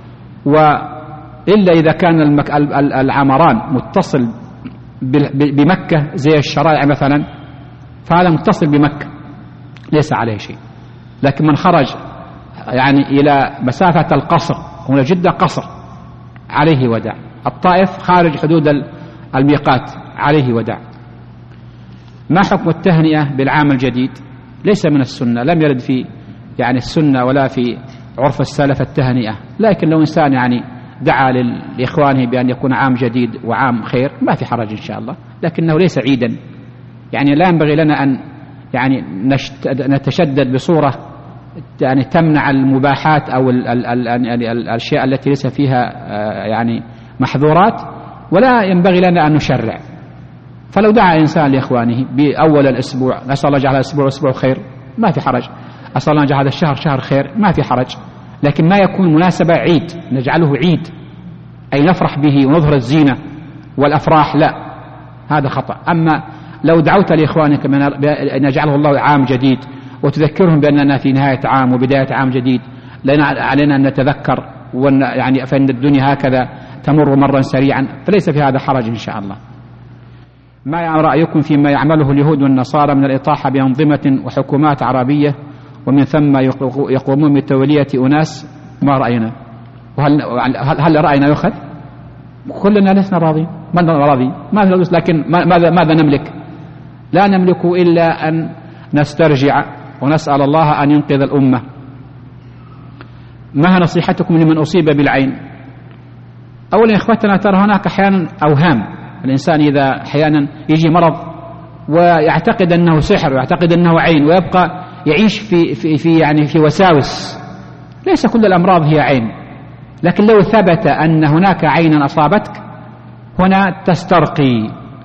وإلا إذا كان العمران متصل بمكة زي الشرائع مثلا، فهذا متصل بمكة ليس عليه شيء. لكن من خرج يعني إلى مسافة القصر، هنا جدة قصر، عليه وداع. الطائف خارج حدود الميقات، عليه وداع. ما حكم التهنئة بالعام الجديد؟ ليس من السنة، لم يرد في يعني السنة ولا في عرف السلف التهنئة. لكن لو إنسان يعني دعا لإخوانه بأن يكون عام جديد وعام خير ما في حرج إن شاء الله، لكنه ليس عيدا. يعني لا ينبغي لنا أن يعني نتشدد بصورة يعني تمنع المباحات أو الأشياء التي ليس فيها يعني محظورات، ولا ينبغي لنا أن نشرع. فلو دعا إنسان لإخوانه بأول الأسبوع، نسأل الله جعل الأسبوع أسبوع خير، ما في حرج. أسأل الله جعل الشهر شهر خير، ما في حرج. لكن ما يكون مناسبة عيد نجعله عيد أي نفرح به ونظهر الزينة والأفراح، لا، هذا خطأ. أما لو دعوت لإخوانك أن يجعله الله عام جديد وتذكرهم بأننا في نهاية عام وبداية عام جديد، لنا علينا أن نتذكر يعني فإن الدنيا هكذا تمر مرا سريعا، فليس في هذا حرج إن شاء الله. ما رأيكم فيما يعمله اليهود والنصارى من الإطاحة بأنظمة وحكومات عربية ومن ثم يقومون بتولية أناس؟ ما رأينا؟ هل رأينا يؤخذ؟ كلنا لسنا راضين، من راضي؟ لكن ماذا نملك؟ لا نملك إلا أن نسترجع ونسأل الله أن ينقذ الأمة. ما نصيحتكم لمن أصيب بالعين؟ أولا يا إخوتنا، ترى هناك أحيانا أوهام. الإنسان إذا أحيانا يجي مرض ويعتقد أنه سحر ويعتقد أنه عين ويبقى يعيش في وساوس. ليس كل الأمراض هي عين، لكن لو ثبت أن هناك عينا أصابتك هنا تسترقي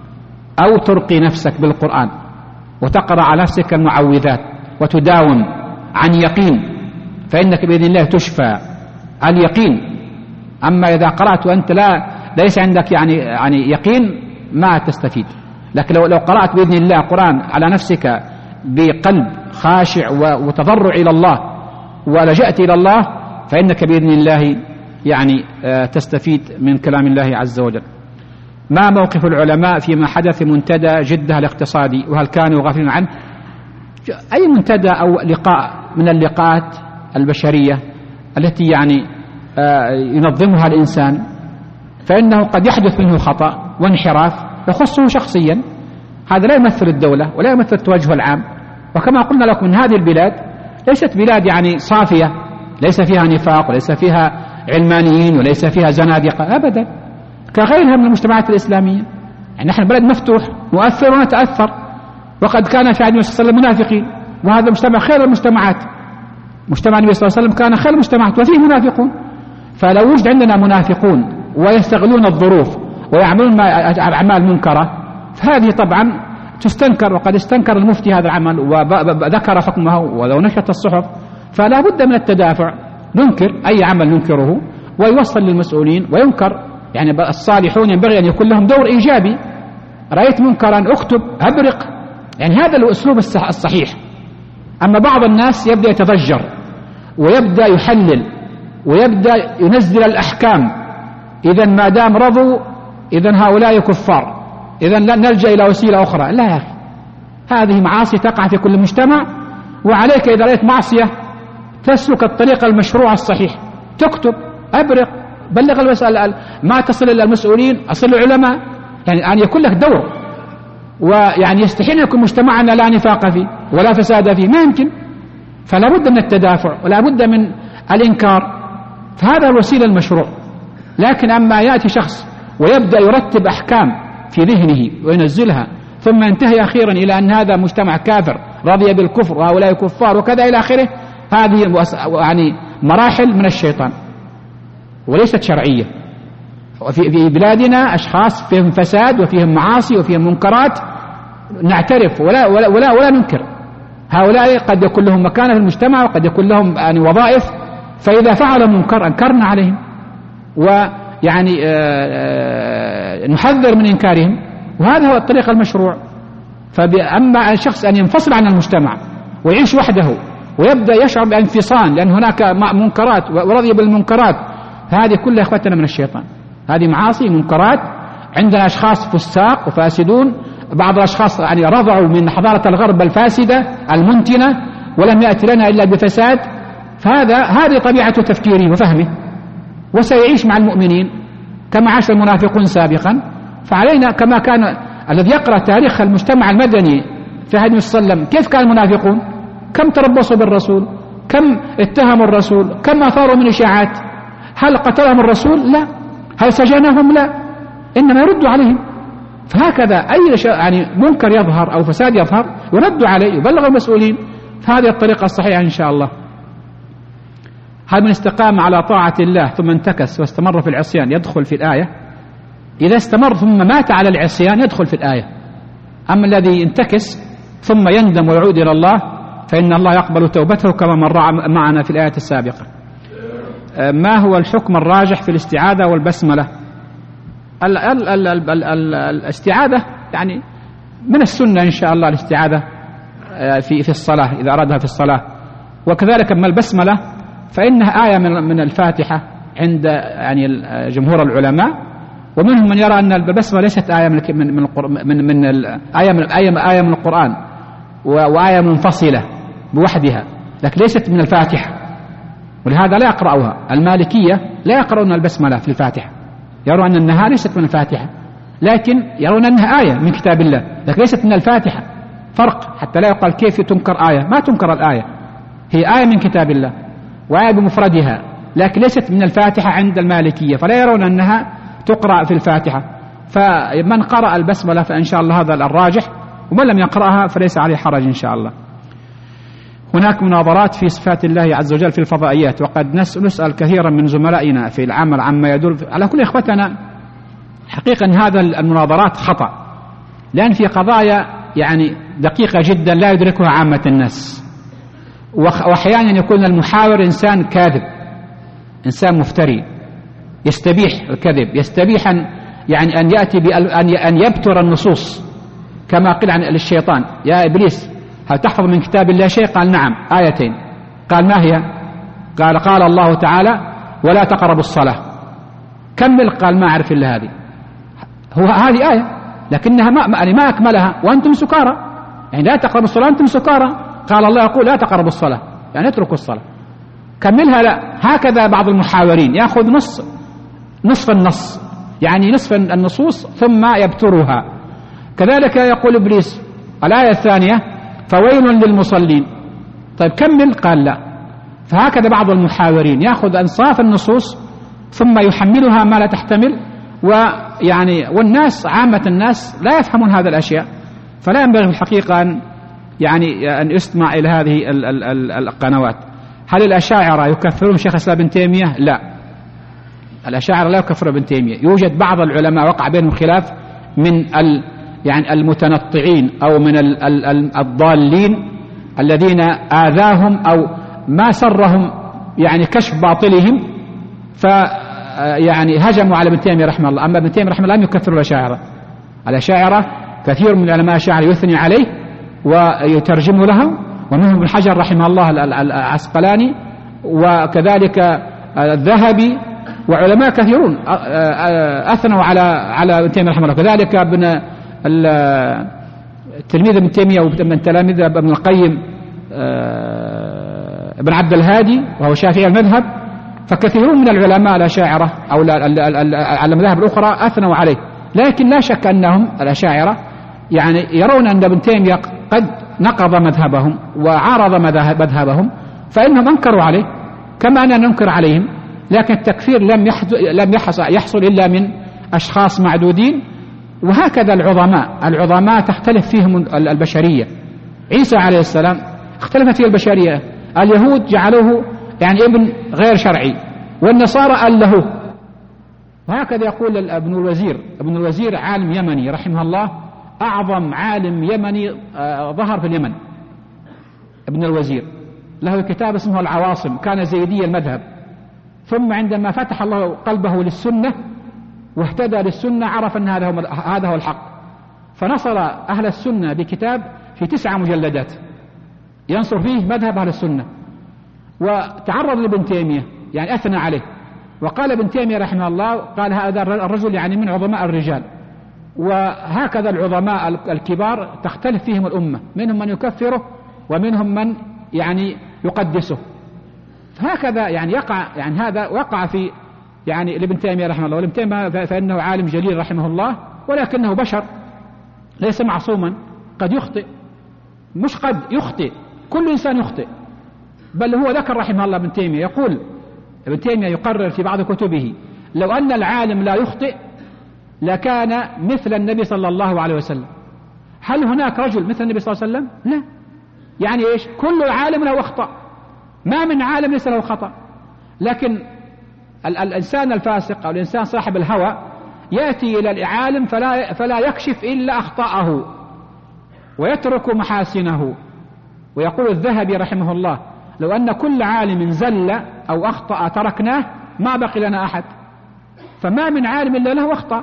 أو ترقي نفسك بالقرآن وتقرأ على نفسك المعوذات وتداوم عن يقين، فإنك بإذن الله تشفى اليقين. أما إذا قرأت وأنت ليس عندك يعني يقين ما تستفيد. لكن لو قرأت بإذن الله قرآن على نفسك بقلب خاشع وتضرع إلى الله ولجأت إلى الله، فإنك بإذن الله يعني تستفيد من كلام الله عز وجل. ما موقف العلماء فيما حدث منتدى جدة الاقتصادي، وهل كانوا غافلين عنه؟ أي منتدى أو لقاء من اللقاءات البشرية التي يعني ينظمها الإنسان، فإنه قد يحدث منه خطأ وانحراف يخصه شخصيا، هذا لا يمثل الدولة ولا يمثل التوجه العام. وكما قلنا لكم، هذه البلاد ليست بلاد يعني صافية، ليس فيها نفاق وليس فيها علمانيين وليس فيها زنادقة أبدا، كغيرها من المجتمعات الإسلامية. يعني نحن بلد مفتوح مؤثر ونتأثر، وقد كان في عهد النبي صلى الله عليه وسلم منافقين، وهذا مجتمع خير المجتمعات. مجتمع النبي صلى الله عليه وسلم كان خير المجتمعات وفيه منافقون. فلو وجد عندنا منافقون ويستغلون الظروف ويعملون أعمال منكرة، فهذه طبعا تستنكر. وقد استنكر المفتي هذا العمل وذكر حكمه ولو نشرت الصحف. فلا بد من التدافع، ننكر أي عمل ننكره ويوصل للمسؤولين وينكر. يعني الصالحون ينبغي أن يكون لهم دور إيجابي. رأيت منكرا اكتب أبرق، يعني هذا الأسلوب الصحيح. أما بعض الناس يبدأ يتضجر ويبدأ يحلل ويبدأ ينزل الأحكام، إذن ما دام رضوا إذن هؤلاء كفار، إذن لا نلجأ إلى وسيلة أخرى. لا يا أخي، هذه معاصي تقع في كل مجتمع، وعليك إذا رأيت معصية تسلك الطريق المشروع الصحيح، تكتب أبرق، بلغ المسألة، ما تصل إلى المسؤولين أصل العلماء، يعني أن يكون لك دور. ويعني يستحيل يكون مجتمعنا لا نفاق فيه ولا فساد فيه، ما يمكن. فلا بد من التدافع ولا بد من الإنكار، فهذا الوسيلة المشروع. لكن أما يأتي شخص ويبدأ يرتب أحكام في ذهنه وينزلها ثم ينتهي أخيرا إلى أن هذا مجتمع كافر رضي بالكفر وهؤلاء كفار وكذا إلى آخره، هذه يعني مراحل من الشيطان وليست شرعية. وفي بلادنا أشخاص فيهم فساد وفيهم معاصي وفيهم منكرات، نعترف ولا ننكر. هؤلاء قد يكون لهم مكانة في المجتمع وقد يكون لهم يعني وظائف، فإذا فعلوا منكر أنكرنا عليهم ويعني نحذر من إنكارهم، وهذا هو الطريق المشروع. فأما الشخص أن ينفصل عن المجتمع ويعيش وحده ويبدأ يشعر بانفصال، لأن هناك منكرات ورضي بالمنكرات. هذه كلها إخوتنا من الشيطان، هذه معاصي منكرات. عندنا أشخاص فساق وفاسدون، بعض الأشخاص يعني رضعوا من حضارة الغرب الفاسدة المنتنة ولم يأتي لنا إلا بفساد. هذه طبيعة تفكيره وفهمه، وسيعيش مع المؤمنين كما عاش المنافقون سابقا. فعلينا كما كان الذي يقرأ تاريخ المجتمع المدني في عهد النبي صلى الله عليه وسلم، كيف كان المنافقون، كم تربصوا بالرسول، كم اتهموا الرسول، كم أثاروا من إشاعات. هل قتلهم الرسول؟ لا. هل سجنهم؟ لا، إنما يردوا عليهم. فهكذا أي يعني منكر يظهر أو فساد يظهر يرد عليه، يبلغ المسؤولين. فهذه الطريقة الصحيحة إن شاء الله. هل من استقام على طاعة الله ثم انتكس واستمر في العصيان يدخل في الآية؟ إذا استمر ثم مات على العصيان يدخل في الآية. أما الذي ينتكس ثم يندم ويعود إلى الله فإن الله يقبل توبته كما مر معنا في الآية السابقة. ما هو الحكم الراجح في الاستعاذة والبسملة؟ الاستعاذة يعني من السنة إن شاء الله، الاستعاذة في الصلاة إذا أرادها في الصلاة. وكذلك أما البسملة فإنها آية من الفاتحة عند يعني جمهور العلماء، ومنهم من يرى أن البسملة ليست آية آية من القرآن وآية منفصلة بوحدها، لكن ليست من الفاتحة، ولهذا لا يقرأوها. المالكية لا يقرؤون البسملة في الفاتحة، يرون أنها ليست من الفاتحة، لكن يرون أنها آية من كتاب الله لكن ليست من الفاتحة. فرق، حتى لا يقال كيف تنكر آية، ما تنكر الآية، هي آية من كتاب الله وآية بمفردها، لكن ليست من الفاتحة عند المالكية، فلا يرون أنها تقرأ في الفاتحة. فمن قرأ البسملة فإن شاء الله هذا الراجح، ومن لم يقرأها فليس عليه حرج إن شاء الله. هناك مناظرات في صفات الله عز وجل في الفضائيات، وقد نسأل كثيرا من زملائنا في العمل عما يدل على كل إخوتنا. حقيقة هذا المناظرات خطأ، لأن في قضايا يعني دقيقة جدا لا يدركها عامة الناس، وأحيانا يكون المحاور إنسان كاذب، إنسان مفتري يستبيح الكذب، يستبيح يعني أن يأتي أن يبتر النصوص كما قيل عن الشيطان: يا إبليس هل تحفظ من كتاب الله شيء؟ قال: نعم، آيتين. قال: ما هي؟ قال الله تعالى: ولا تقربوا الصلاة. كمل. قال: ما أعرف إلا هذه. هذه آية لكنها ما أكملها وأنتم سكارى، يعني لا تقربوا الصلاة أنتم سكارى. قال الله يقول: لا تقربوا الصلاة، يعني اتركوا الصلاة. كملها. لا. هكذا بعض المحاورين يأخذ نصف النص، يعني نصف النصوص ثم يبترها. كذلك يقول إبليس الآية الثانية: فويل للمصلين. طيب كمل. قال: لا. فهكذا بعض المحاورين يأخذ أنصاف النصوص ثم يحملها ما لا تحتمل، ويعني والناس عامة الناس لا يفهمون هذه الأشياء. فلا ينبغي الحقيقة أن يستمع إلى هذه القنوات. هل الأشاعرة يكفرون شيخ الإسلام ابن تيمية؟ لا، الأشاعرة لا يكفرون ابن تيمية. يوجد بعض العلماء وقع بينهم خلاف من يعني المتنطعين أو من الضالين الذين آذاهم أو ما سرهم يعني كشف باطلهم، يعني هجموا على ابن تيمية رحمه الله. أما ابن تيمية رحمه الله لم يكفروا الأشاعرة. كثير من العلماء الأشاعرة يثني عليه ويترجم له، ومنهم ابن حجر رحمه الله العسقلاني، وكذلك الذهبي، وعلماء كثيرون أثنوا على ابن تيمية رحمه الله. كذلك تلميذ ابن تيمية ومن تلاميذ ابن القيم ابن عبد الهادي وهو شافعي المذهب. فكثيرون من العلماء الأشاعرة أو على المذاهب الأخرى أثنوا عليه، لكن لا شك أنهم الأشاعرة يعني يرون أن ابن تيمية قد نقض مذهبهم وعارض مذهبهم، فإنهم أنكروا عليه كما أننا ننكر عليهم. لكن التكفير لم يحصل إلا من أشخاص معدودين. وهكذا العظماء تختلف فيهم البشرية. عيسى عليه السلام اختلفت فيه البشرية، اليهود جعلوه يعني ابن غير شرعي، والنصارى ألهوه. وهكذا يقول ابن الوزير عالم يمني رحمه الله، أعظم عالم يمني ظهر في اليمن، ابن الوزير، له كتاب اسمه العواصم، كان زيدي المذهب، ثم عندما فتح الله قلبه للسنة واهتدى للسنة عرف أن هذا هو الحق، فنصر أهل السنة بكتاب في 9 مجلدات ينصر فيه مذهب أهل السنة. وتعرض لابن تيمية يعني أثنى عليه، وقال ابن تيمية رحمه الله قال هذا الرجل يعني من عظماء الرجال، وهكذا العظماء الكبار تختلف فيهم الأمة، منهم من يكفره ومنهم من يعني يقدسه. هكذا يعني يقع يعني هذا وقع في يعني لابن تيمية رحمه الله. وابن تيمية فإنه عالم جليل رحمه الله، ولكنه بشر ليس معصوما، قد يخطئ، مش قد يخطئ، كل إنسان يخطئ. بل هو ذكر رحمه الله ابن تيمية يقول، ابن تيمية يقرر في بعض كتبه لو أن العالم لا يخطئ لكان مثل النبي صلى الله عليه وسلم. هل هناك رجل مثل النبي صلى الله عليه وسلم؟ لا. يعني إيش؟ كل عالم له أخطأ، ما من عالم ليس له خطأ. لكن الإنسان الفاسق أو الإنسان صاحب الهوى يأتي إلى العالم فلا يكشف إلا أخطاءه ويترك محاسنه. ويقول الذهبي رحمه الله لو أن كل عالم زل أو أخطأ تركناه ما بقي لنا أحد. فما من عالم إلا له أخطأ.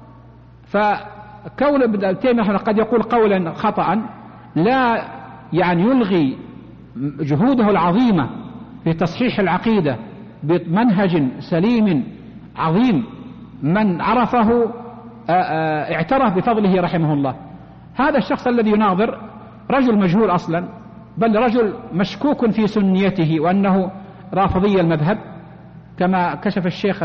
فكون ابن تيمية قد يقول قولا خطأ لا يعني يلغي جهوده العظيمة في تصحيح العقيدة بمنهج سليم عظيم. من عرفه اعترف بفضله رحمه الله. هذا الشخص الذي يناظر رجل مجهول أصلا، بل رجل مشكوك في سنيته وأنه رافضي المذهب، كما كشف الشيخ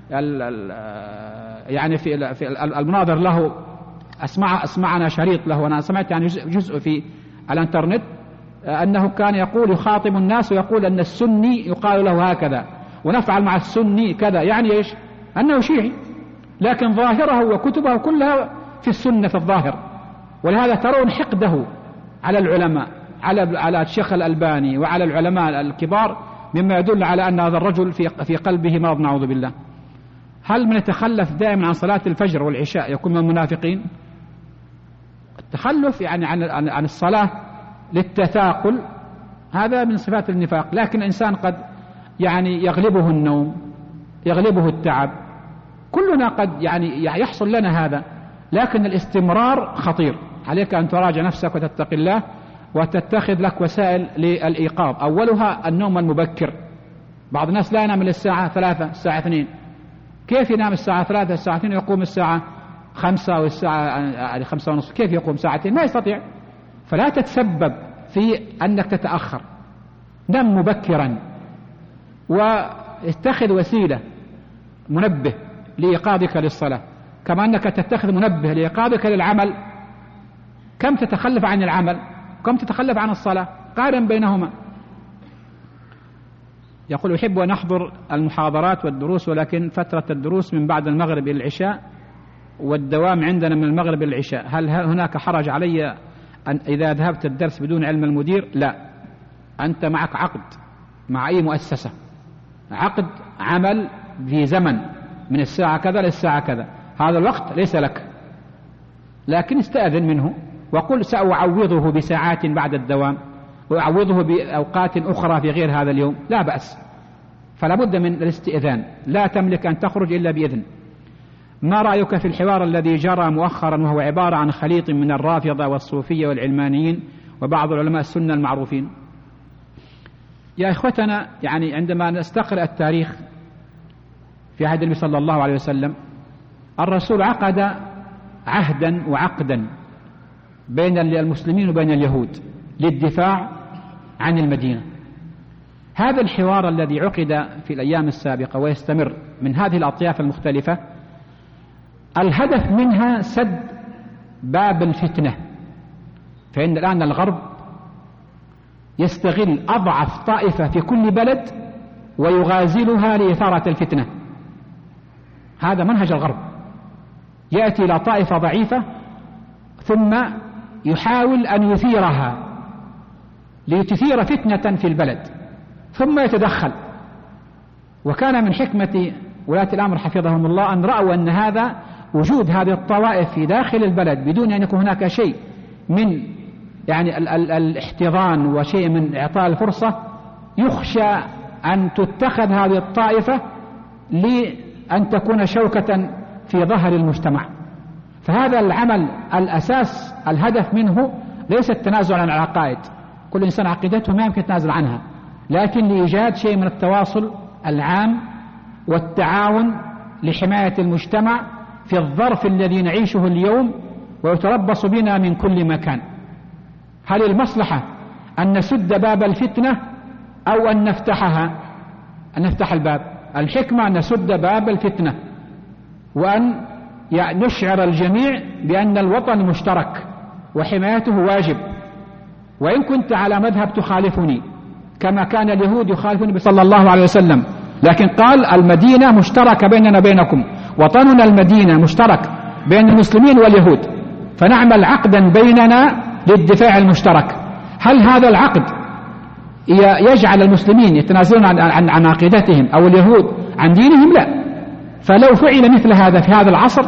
يعني في المناظر له أسمعنا شريط له، وأنا سمعت يعني جزء في الانترنت أنه كان يقول يخاطب الناس ويقول أن السني يقال له هكذا ونفعل مع السني كذا. يعني إيش؟ أنه شيعي، لكن ظاهره وكتبه كلها في السنة في الظاهر. ولهذا ترون حقده على العلماء، على الشيخ الألباني وعلى العلماء الكبار، مما يدل على أن هذا الرجل في قلبه مرض نعوذ بالله. هل من يتخلف دائما عن صلاة الفجر والعشاء يكون من المنافقين؟ التخلف يعني عن الصلاة للتثاقل هذا من صفات النفاق. لكن الإنسان قد يعني يغلبه النوم، يغلبه التعب، كلنا قد يعني يحصل لنا هذا. لكن الاستمرار خطير. عليك أن تراجع نفسك وتتقي الله وتتخذ لك وسائل للإيقاظ. أولها النوم المبكر. بعض الناس لا ينام إلا الساعة 3 الساعة 2. كيف ينام الساعة 3 الساعة 2 ويقوم الساعة 5 والساعة 5:30؟ كيف يقوم ساعتين؟ ما يستطيع. فلا تتسبب في أنك تتأخر. نم مبكرا واتخذ وسيلة منبه لإيقاظك للصلاة، كما أنك تتخذ منبه لإيقاظك للعمل. كم تتخلف عن العمل؟ كم تتخلف عن الصلاة؟ قارن بينهما. يقول أحب أن أحضر المحاضرات والدروس، ولكن فترة الدروس من بعد المغرب إلى العشاء، والدوام عندنا من المغرب إلى العشاء. هل هناك حرج علي أن إذا ذهبت الدرس بدون علم المدير؟ لا. أنت معك عقد مع أي مؤسسة، عقد عمل في زمن من الساعة كذا للساعة كذا، هذا الوقت ليس لك، لكن استأذن منه وقل سأعوضه بساعات بعد الدوام وأعوضه بأوقات أخرى في غير هذا اليوم، لا بأس. فلا بد من الاستئذان، لا تملك أن تخرج إلا بإذن. ما رأيك في الحوار الذي جرى مؤخرا وهو عبارة عن خليط من الرافضة والصوفية والعلمانيين وبعض علماء السنة المعروفين؟ يا إخوتنا، يعني عندما نستقرأ التاريخ في عهد النبي صلى الله عليه وسلم، الرسول عقد عهدا وعقدا بين المسلمين وبين اليهود للدفاع عن المدينة. هذا الحوار الذي عقد في الأيام السابقة ويستمر من هذه الأطياف المختلفة، الهدف منها سد باب الفتنة. فإن الآن الغرب يستغل أضعف طائفة في كل بلد ويغازلها لإثارة الفتنة. هذا منهج الغرب، يأتي إلى طائفة ضعيفة ثم يحاول أن يثيرها لتثير فتنة في البلد ثم يتدخل. وكان من حكمة ولاة الأمر حفظهم الله أن رأوا أن هذا وجود هذه الطوائف في داخل البلد بدون أن يكون هناك شيء من يعني الاحتضان وشيء من إعطاء الفرصة، يخشى أن تتخذ هذه الطائفة لأن تكون شوكة في ظهر المجتمع. فهذا العمل الأساس الهدف منه ليس التنازل عن العقائد، كل إنسان عقيدته ما يمكن يتنازل عنها، لكن لإيجاد شيء من التواصل العام والتعاون لحماية المجتمع في الظرف الذي نعيشه اليوم ويتربص بنا من كل مكان. هل المصلحة أن نسد باب الفتنة أو أن نفتحها؟ أن نفتح الباب. الحكمة أن نسد باب الفتنة وأن نشعر الجميع بأن الوطن مشترك وحمايته واجب. وإن كنت على مذهب تخالفني كما كان اليهود يخالفون صلى الله عليه وسلم، لكن قال المدينة مشتركة بيننا وبينكم، وطننا المدينة مشترك بين المسلمين واليهود، فنعمل عقدا بيننا للدفاع المشترك. هل هذا العقد يجعل المسلمين يتنازلون عن عقيدتهم أو اليهود عن دينهم؟ لا. فلو فعل مثل هذا في هذا العصر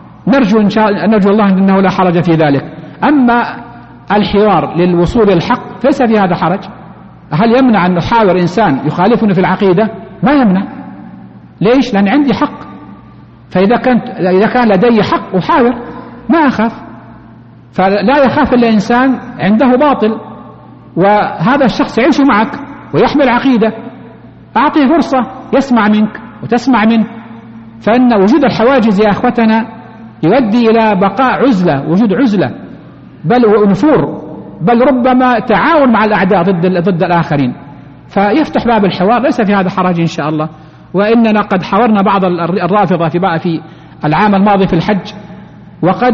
نرجو الله أنه لا حرج في ذلك. أما الحوار للوصول للحق فليس في هذا حرج. هل يمنع أن نحاور إنسان يخالفني في العقيدة؟ ما يمنع. ليش؟ لأن عندي حق، فإذا كان لدي حق أحاور ما أخاف. فلا يخاف إلا إنسان عنده باطل، وهذا الشخص يعيش معك ويحمل عقيدة، أعطيه فرصة يسمع منك وتسمع منه. فإن وجود الحواجز يا أخوتنا يؤدي إلى بقاء عزلة، وجود عزلة بل ونفور، بل ربما تعاون مع الأعداء ضد الآخرين. فيفتح باب الحوار، ليس في هذا حرج إن شاء الله. وإننا قد حاورنا بعض الرافضة في العام الماضي في الحج، وقد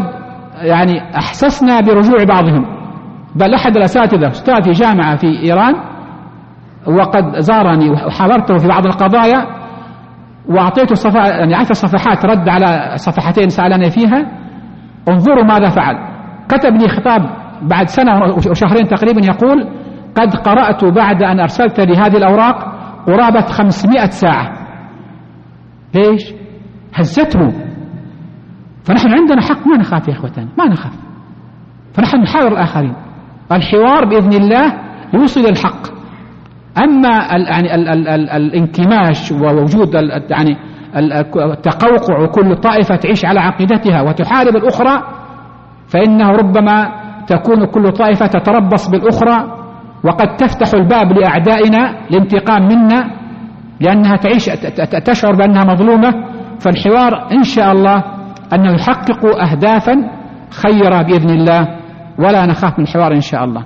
أحسسنا برجوع بعضهم. بل أحد الأساتذة أستاذ في جامعة في إيران وقد زارني وحاورته في بعض القضايا، وأعطيته 10 صفحات رد على صفحتين سألني فيها. انظروا ماذا فعل. كتب لي خطاب بعد سنة وشهرين تقريبا يقول: قد قرأت بعد أن أرسلت لي هذه الأوراق قرابة 500 ساعة. ليش؟ هزته. فنحن عندنا حق، ما نخاف يا أخوتنا، ما نخاف. فنحن نحاور الآخرين. الحوار بإذن الله يوصل الحق. أما الانكماش ووجود التقوقع وكل طائفة تعيش على عقيدتها وتحارب الأخرى، فإنه ربما تكون كل طائفة تتربص بالأخرى، وقد تفتح الباب لأعدائنا لانتقام منا، لأنها تشعر بأنها مظلومة. فالحوار إن شاء الله أنه يحقق أهدافا خيرة بإذن الله، ولا نخاف من الحوار إن شاء الله.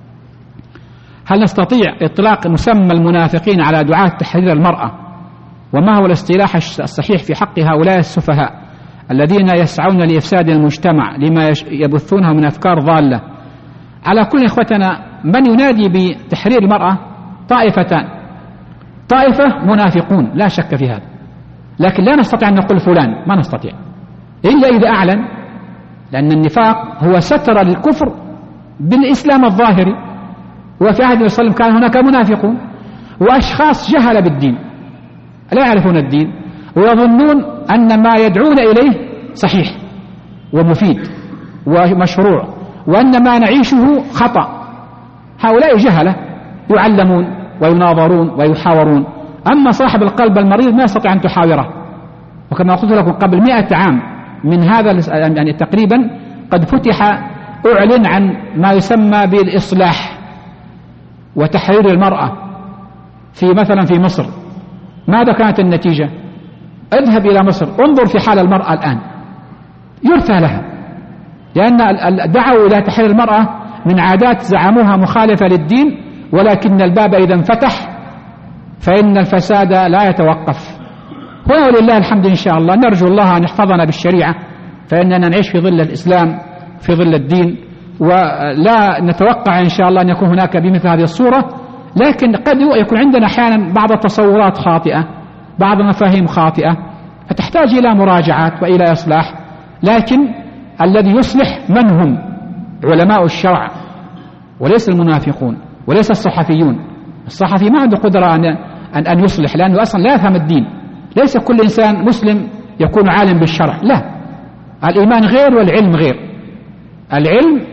هل نستطيع إطلاق مسمى المنافقين على دعاة تحرير المرأة؟ وما هو الاصطلاح الصحيح في حق هؤلاء السفهاء الذين يسعون لإفساد المجتمع لما يبثونه من أفكار ضالة؟ على كل إخوتنا، من ينادي بتحرير المرأة طائفتان: طائفة منافقون لا شك في هذا، لكن لا نستطيع أن نقول فلان، ما نستطيع إلا إذا أعلن، لأن النفاق هو ستر الكفر بالإسلام الظاهري. وفي عهد النبي صلى الله عليه وسلم كان هناك منافقون وأشخاص جهل بالدين لا يعرفون الدين ويظنون أن ما يدعون إليه صحيح ومفيد ومشروع، وأن ما نعيشه خطأ. هؤلاء جهلة يعلمون ويناظرون ويحاورون. أما صاحب القلب المريض ما يستطيع أن تحاوره. وكما قلت لكم قبل 100 عام من هذا تقريبا قد أعلن عن ما يسمى بالإصلاح وتحرير المرأة مثلا في مصر. ماذا كانت النتيجة؟ اذهب إلى مصر، انظر في حال المرأة الآن، يرثى لها، لأن دعوا إلى تحرير المرأة من عادات زعموها مخالفة للدين، ولكن الباب إذا انفتح فإن الفساد لا يتوقف. هنا ولله الحمد إن شاء الله. نرجو الله أن يحفظنا بالشريعة، فإننا نعيش في ظل الإسلام في ظل الدين، ولا نتوقع إن شاء الله أن يكون هناك بمثل هذه الصورة. لكن قد يكون عندنا أحيانا بعض التصورات خاطئة، بعض المفاهيم خاطئة، فتحتاج إلى مراجعات وإلى إصلاح. لكن الذي يصلح من هم؟ علماء الشرع، وليس المنافقون وليس الصحفيون. الصحفي ما عنده قدرة أن يصلح، لأنه أصلا لا يفهم الدين. ليس كل إنسان مسلم يكون عالم بالشرع، لا. الإيمان غير والعلم غير. العلم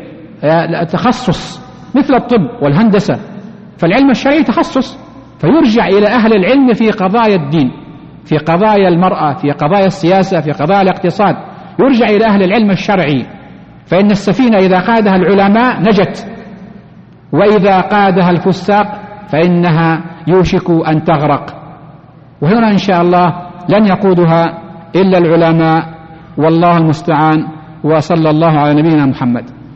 تخصص مثل الطب والهندسة، فالعلم الشرعي تخصص، فيرجع إلى أهل العلم في قضايا الدين، في قضايا المرأة، في قضايا السياسة، في قضايا الاقتصاد، يرجع إلى أهل العلم الشرعي. فإن السفينة إذا قادها العلماء نجت، وإذا قادها الفساق فإنها يوشك أن تغرق. وهنا إن شاء الله لن يقودها إلا العلماء، والله المستعان، وصلى الله على نبينا محمد.